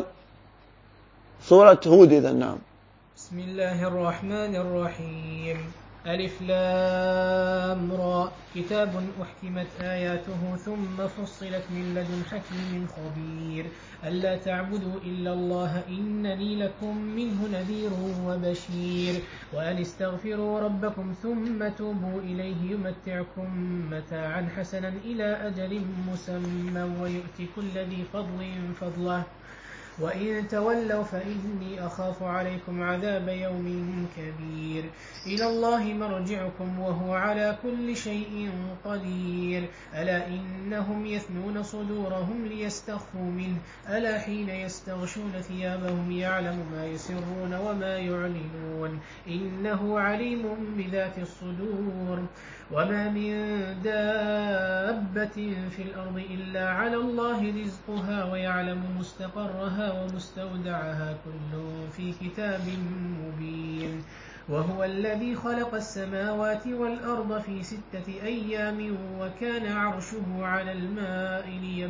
سورة هود إذن. نعم. بسم الله الرحمن الرحيم. ألف لام را. كتاب أحكمت آياته ثم فصلت من لدن حكيم خبير ألا تعبدوا إلا الله إنني لكم منه نذير وبشير وأن استغفروا ربكم ثم توبوا إليه يمتعكم متاعا حسنا إلى أجل مسمى ويؤتي كل ذي فضل فضله وإن تولوا فإني أخاف عليكم عذاب يوم كبير. إلى الله مرجعكم وهو على كل شيء قدير ألا إنهم يثنون صدورهم ليستخفوا منه ألا حين يستغشون ثيابهم يعلم ما يسرون وما يعلنون إنه عليم بذات الصدور. وما من دابة في الأرض إلا على الله رزقها ويعلم مستقرها ومستودعها كل في كتاب مبين. وهو الذي خلق السماوات والأرض في 6 أيام وكان عرشه على الماء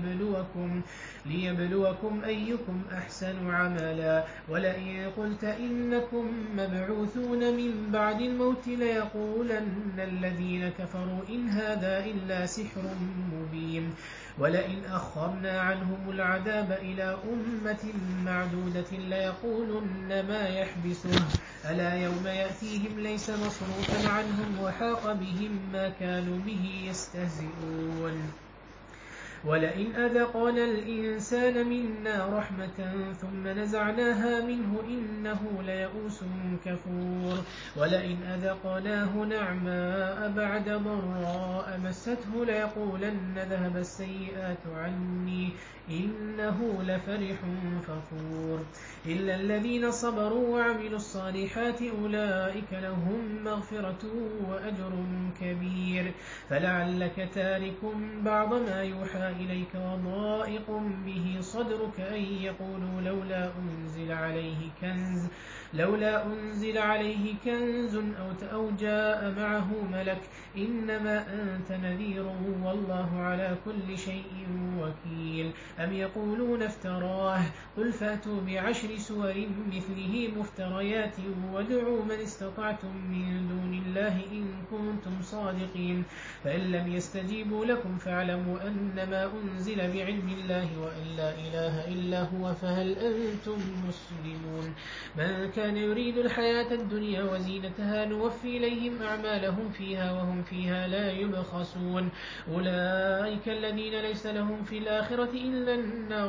ليبلوكم أيكم أحسن عملا ولئن قلت إنكم مبعوثون من بعد الموت ليقولن الذين كفروا إن هذا إلا سحر مبين. ولئن أخرنا عنهم العذاب إلى أمة معدودة ليقولن ما يحبسه ألا يوم يأتيهم ليس مصروفا عنهم وحاق بهم ما كانوا به يستهزئون. ولئن أذقنا الإنسان منا رحمة ثم نزعناها منه إنه ليئوس كفور. ولئن أذقناه نعماء بعد ضراء مسته ليقولن ذهب السيئات عني إنه لفرح فخور. إلا الذين صبروا وعملوا الصالحات أولئك لهم مغفرة وأجر كبير. فلعلك تارك بعض ما يوحى إليك وضائق به صدرك أن يقولوا لولا لولا أنزل عليه كنز أو جاء معه ملك إنما أنت نذير والله على كل شيء وكيل أم يقولون افتراه قل فأتوا بعشر سور مثله مفتريات وادعوا من استطعتم من دون الله إن كنتم صادقين فإن لم يستجيبوا لكم فاعلموا أنما أنزل بعلم الله وأن لا إله إلا هو فهل أنتم مسلمون من كان يريد الحياة الدنيا وزينتها نوفي إليهم أعمالهم فيها وهم فيها لا يبخسون أولئك الذين ليس لهم في الآخرة إلا النار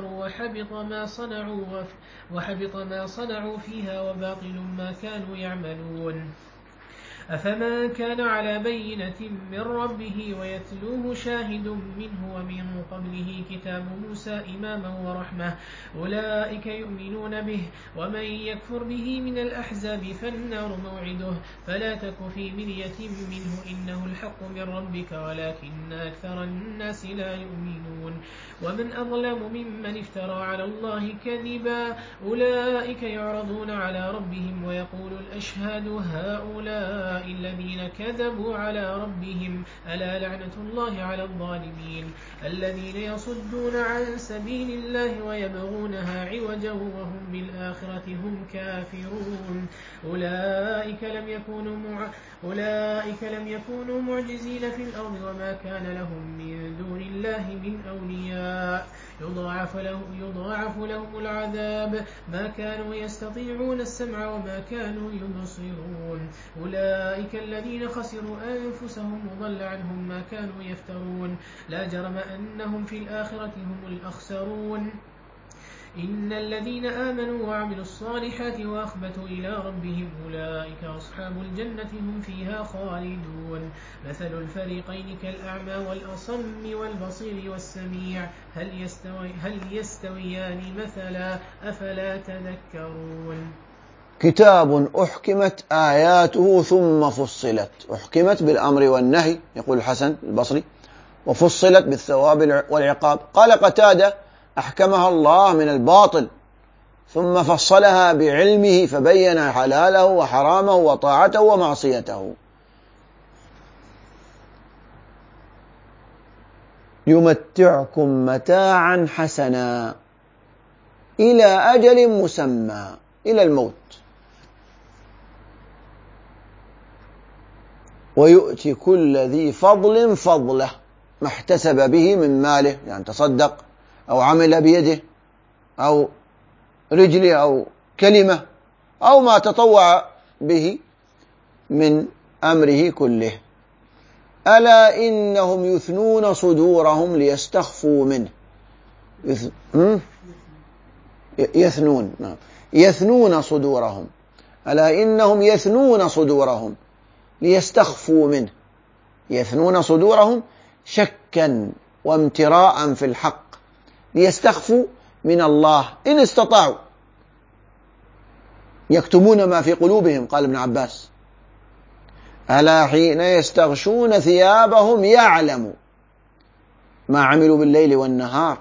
وحبط ما صنعوا فيها وباطل ما كانوا يعملون أفمن كان على بينة من ربه ويتلوه شاهد منه ومن قبله كتاب موسى إماما ورحمة أولئك يؤمنون به ومن يكفر به من الأحزاب فالنار موعده فلا تك في مرية منه إنه الحق من ربك ولكن أكثر الناس لا يؤمنون ومن أظلم ممن افترى على الله كذبا أولئك يعرضون على ربهم ويقول الأشهاد هؤلاء الذين كذبوا على ربهم ألا لعنة الله على الظالمين الذين يصدون عن سبيل الله ويبغونها عوجا وهم بالآخرة هم كافرون أولئك لم يكونوا معجزين في الأرض وما كان لهم من دون الله من أولياء يضاعف لهم العذاب ما كانوا يستطيعون السمع وما كانوا يبصرون أولئك الذين خسروا أنفسهم وضل عنهم ما كانوا يفترون لا جرم أنهم في الآخرة هم الأخسرون إن الذين آمنوا وعملوا الصالحات وأخبتوا إلى ربهم أولئك أصحاب الجنة هم فيها خالدون مثل الفريقين كالأعمى والأصم والبصير والسميع هل يستويان مثلا أفلا تذكرون كتاب أحكمت آياته ثم فصلت. أحكمت بالأمر والنهي يقول الحسن البصري، وفصلت بالثواب والعقاب. قال قتادة أحكمها الله من الباطل ثم فصلها بعلمه فبين حلاله وحرامه وطاعته ومعصيته. يمتعكم متاعا حسنا إلى أجل مسمى، إلى الموت، ويؤتي كل ذي فضل فضله ما احتسب به من ماله، يعني تصدق أو عمل بيده أو رجله أو كلمة أو ما تطوع به من أمره كله. ألا إنهم يثنون صدورهم ليستخفوا منه. يثنون صدورهم. ألا إنهم يثنون صدورهم ليستخفوا منه. يثنون صدورهم شكا وامتراء في الحق ليستخفوا من الله إن استطاعوا. يكتمون ما في قلوبهم، قال ابن عباس: ألا حين يستغشون ثيابهم يعلم ما عملوا بالليل والنهار.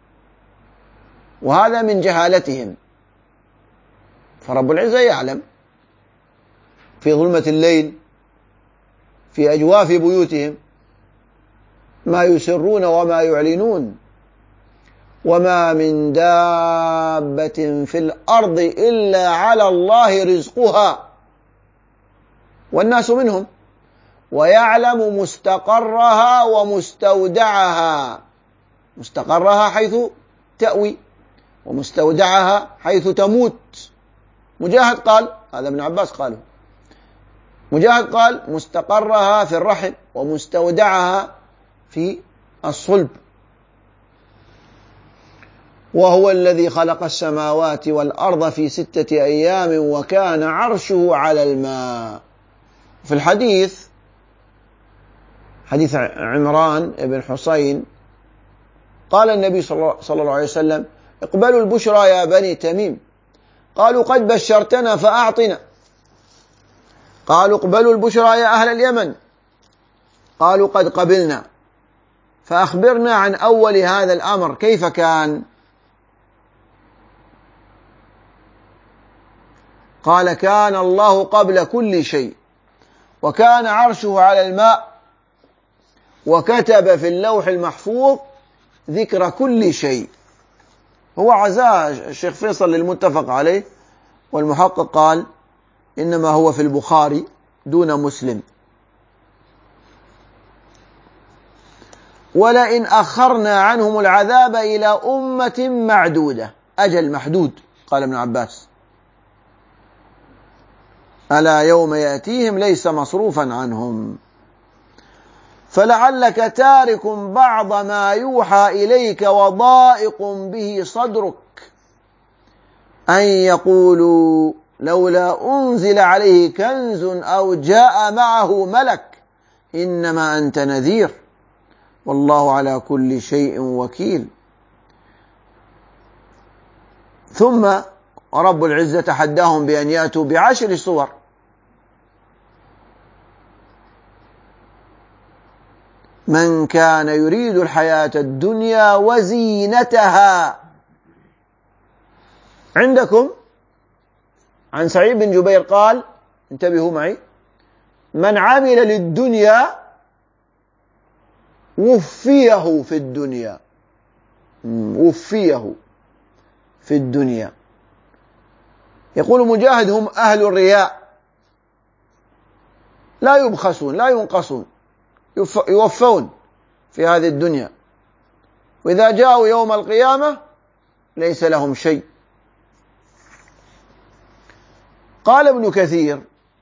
وهذا من جهالتهم، فرب العزة يعلم في ظلمة الليل في أجواف بيوتهم ما يسرون وما يعلنون. وما من دابة في الأرض إلا على الله رزقها والناس منهم، ويعلم مستقرها ومستودعها. مستقرها حيث تأوي ومستودعها حيث تموت. مجاهد قال، هذا ابن عباس قاله، مجاهد قال: مستقرها في الرحم ومستودعها في الصلب. وهو الذي خلق السماوات والأرض في 6 أيام وكان عرشه على الماء. في الحديث، حديث عمران بن حسين، قال النبي صلى الله عليه وسلم: اقبلوا البشرى يا بني تميم. قالوا: قد بشرتنا فأعطنا. قالوا: اقبلوا البشرى يا أهل اليمن. قالوا: قد قبلنا. فأخبرنا عن أول هذا الأمر كيف كان؟ قال كان الله قبل كل شيء، وكان عرشه على الماء، وكتب في اللوح المحفوظ ذكر كل شيء. هو عزاه الشيخ فيصل للمتفق عليه، والمحقق قال إنما هو في البخاري دون مسلم. ولئن أخرنا عنهم العذاب إلى أمة معدودة، أجل محدود، قال ابن عباس، ألا يوم يأتيهم ليس مصروفا عنهم. فلعلك تارك بعض ما يوحى إليك وضائق به صدرك أن يقولوا لولا أنزل عليه كنز أو جاء معه ملك إنما أنت نذير والله على كل شيء وكيل. ثم رب العزة تحداهم بأن يأتوا ب10 صور، من كان يريد الحياة الدنيا وزينتها. عندكم عن سعيد بن جبير قال، انتبهوا معي، من عمل للدنيا وفيه في الدنيا، وفيه في الدنيا. يقول مجاهد هم أهل الرياء، لا يبخسون لا ينقصون، يوفون في هذه الدنيا، وإذا جاءوا يوم القيامة ليس لهم شيء. قال ابن كثير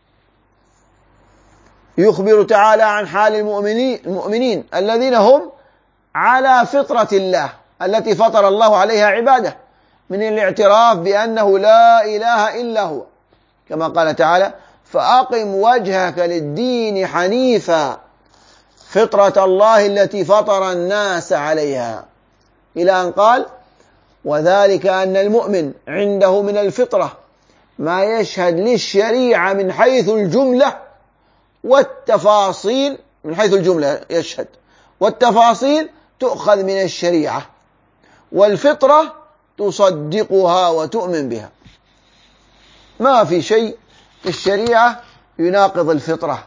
يخبر تعالى عن حال المؤمنين الذين هم على فطرة الله التي فطر الله عليها عباده، من الاعتراف بأنه لا إله إلا هو، كما قال تعالى فأقم وجهك للدين حنيفا فطرة الله التي فطر الناس عليها، إلى أن قال وذلك أن المؤمن عنده من الفطرة ما يشهد للشريعة من حيث الجملة والتفاصيل، من حيث الجملة يشهد والتفاصيل تؤخذ من الشريعة، والفطرة تصدقها وتؤمن بها. ما في شيء في الشريعة يناقض الفطرة.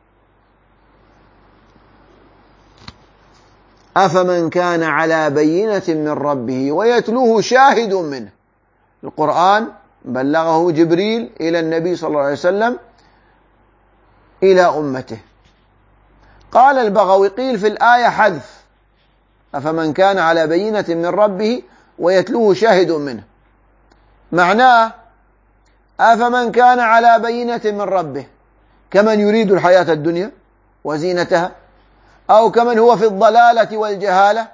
أفمن كان على بينة من ربه ويتلوه شاهد منه، القرآن بلغه جبريل إلى النبي صلى الله عليه وسلم إلى أمته. قال البغوي قيل في الآية حذف أفمن كان على بينة من ربه ويتلوه شاهد منه، معناه أفمن كان على بينة من ربه كمن يريد الحياة الدنيا وزينتها، أو كمن هو في الضلالة والجهالة.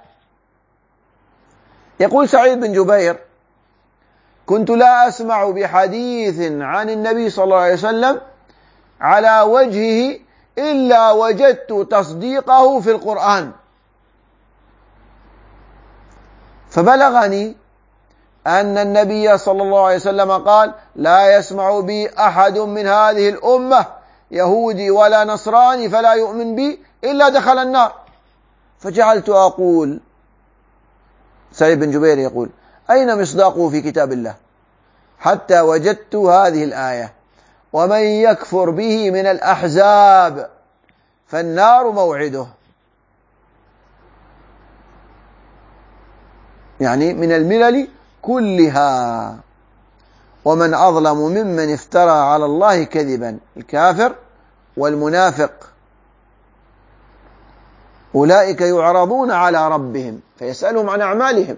يقول سعيد بن جبير كنت لا أسمع بحديث عن النبي صلى الله عليه وسلم على وجهه إلا وجدت تصديقه في القرآن، فبلغني أن النبي صلى الله عليه وسلم قال لا يسمع بي أحد من هذه الأمة يهودي ولا نصراني فلا يؤمن بي إلا دخل النار. فجعلت أقول، سعيد بن جبير يقول أين مصداقه في كتاب الله؟ حتى وجدت هذه الآية ومن يكفر به من الأحزاب فالنار موعده، يعني من الملل كلها. ومن أظلم ممن افترى على الله كذبا، الكافر والمنافق أولئك يعرضون على ربهم فيسألهم عن أعمالهم،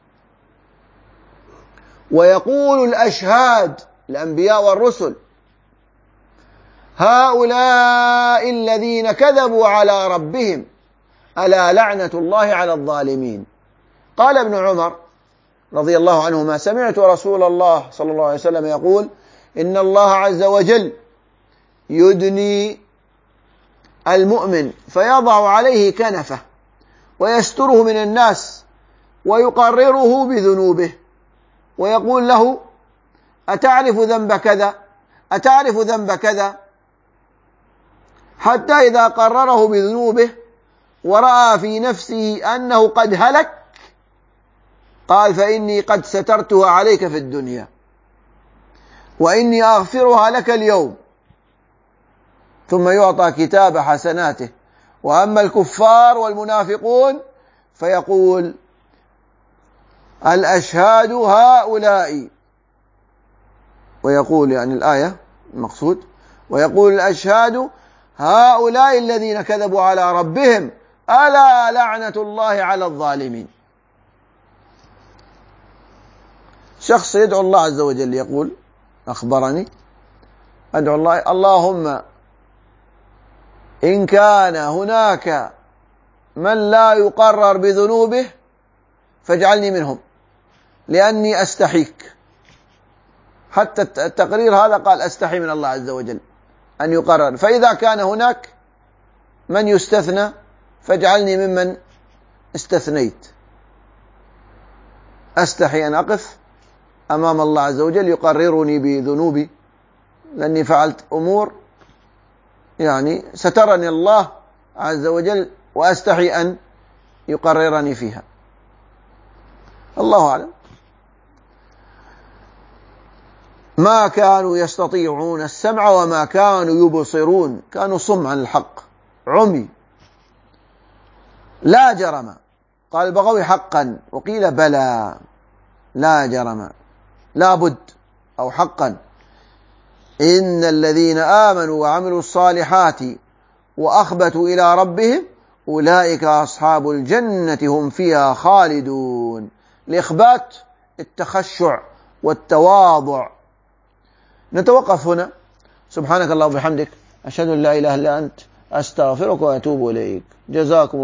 ويقول الأشهاد الأنبياء والرسل هؤلاء الذين كذبوا على ربهم ألا لعنة الله على الظالمين. قال ابن عمر رضي الله عنهما سمعت رسول الله صلى الله عليه وسلم يقول إن الله عز وجل يدني المؤمن فيضع عليه كنفه ويستره من الناس ويقرره بذنوبه ويقول له أتعرف ذنب كذا أتعرف ذنب كذا، حتى إذا قرره بذنوبه ورأى في نفسه أنه قد هلك قال فإني قد سترتها عليك في الدنيا. وإني أغفرها لك اليوم، ثم يعطى كتاب حسناته. وأما الكفار والمنافقون فيقول الأشهاد هؤلاء، ويقول يعني الآية المقصود، ويقول الأشهاد هؤلاء الذين كذبوا على ربهم ألا لعنة الله على الظالمين. شخص يدعو الله عز وجل يقول أخبرني أدعو الله اللهم إن كان هناك من لا يقرر بذنوبه فاجعلني منهم لأني أستحيك. حتى التقرير هذا قال أستحي من الله عز وجل أن يقرر، فإذا كان هناك من يستثنى فاجعلني ممن استثنيت. أستحي أن أقف أمام الله عز وجل يقررني بذنوبي لأني فعلت أمور يعني سترني الله عز وجل وأستحي أن يقررني فيها. الله أعلم. ما كانوا يستطيعون السمع وما كانوا يبصرون، كانوا صم عن الحق، عمي. لا جرم، قال البغوي حقا، وقيل بلى، لا جرم، لا بد أو حقا، إن الذين آمنوا وعملوا الصالحات وأخبتوا إلى ربهم أولئك أصحاب الجنة هم فيها خالدون. الإخبات التخشع والتواضع. نتوقف هنا. سبحانك اللهم وبحمدك، أشهد أن لا إله إلا أنت، أستغفرك وأتوب إليك. جزاكم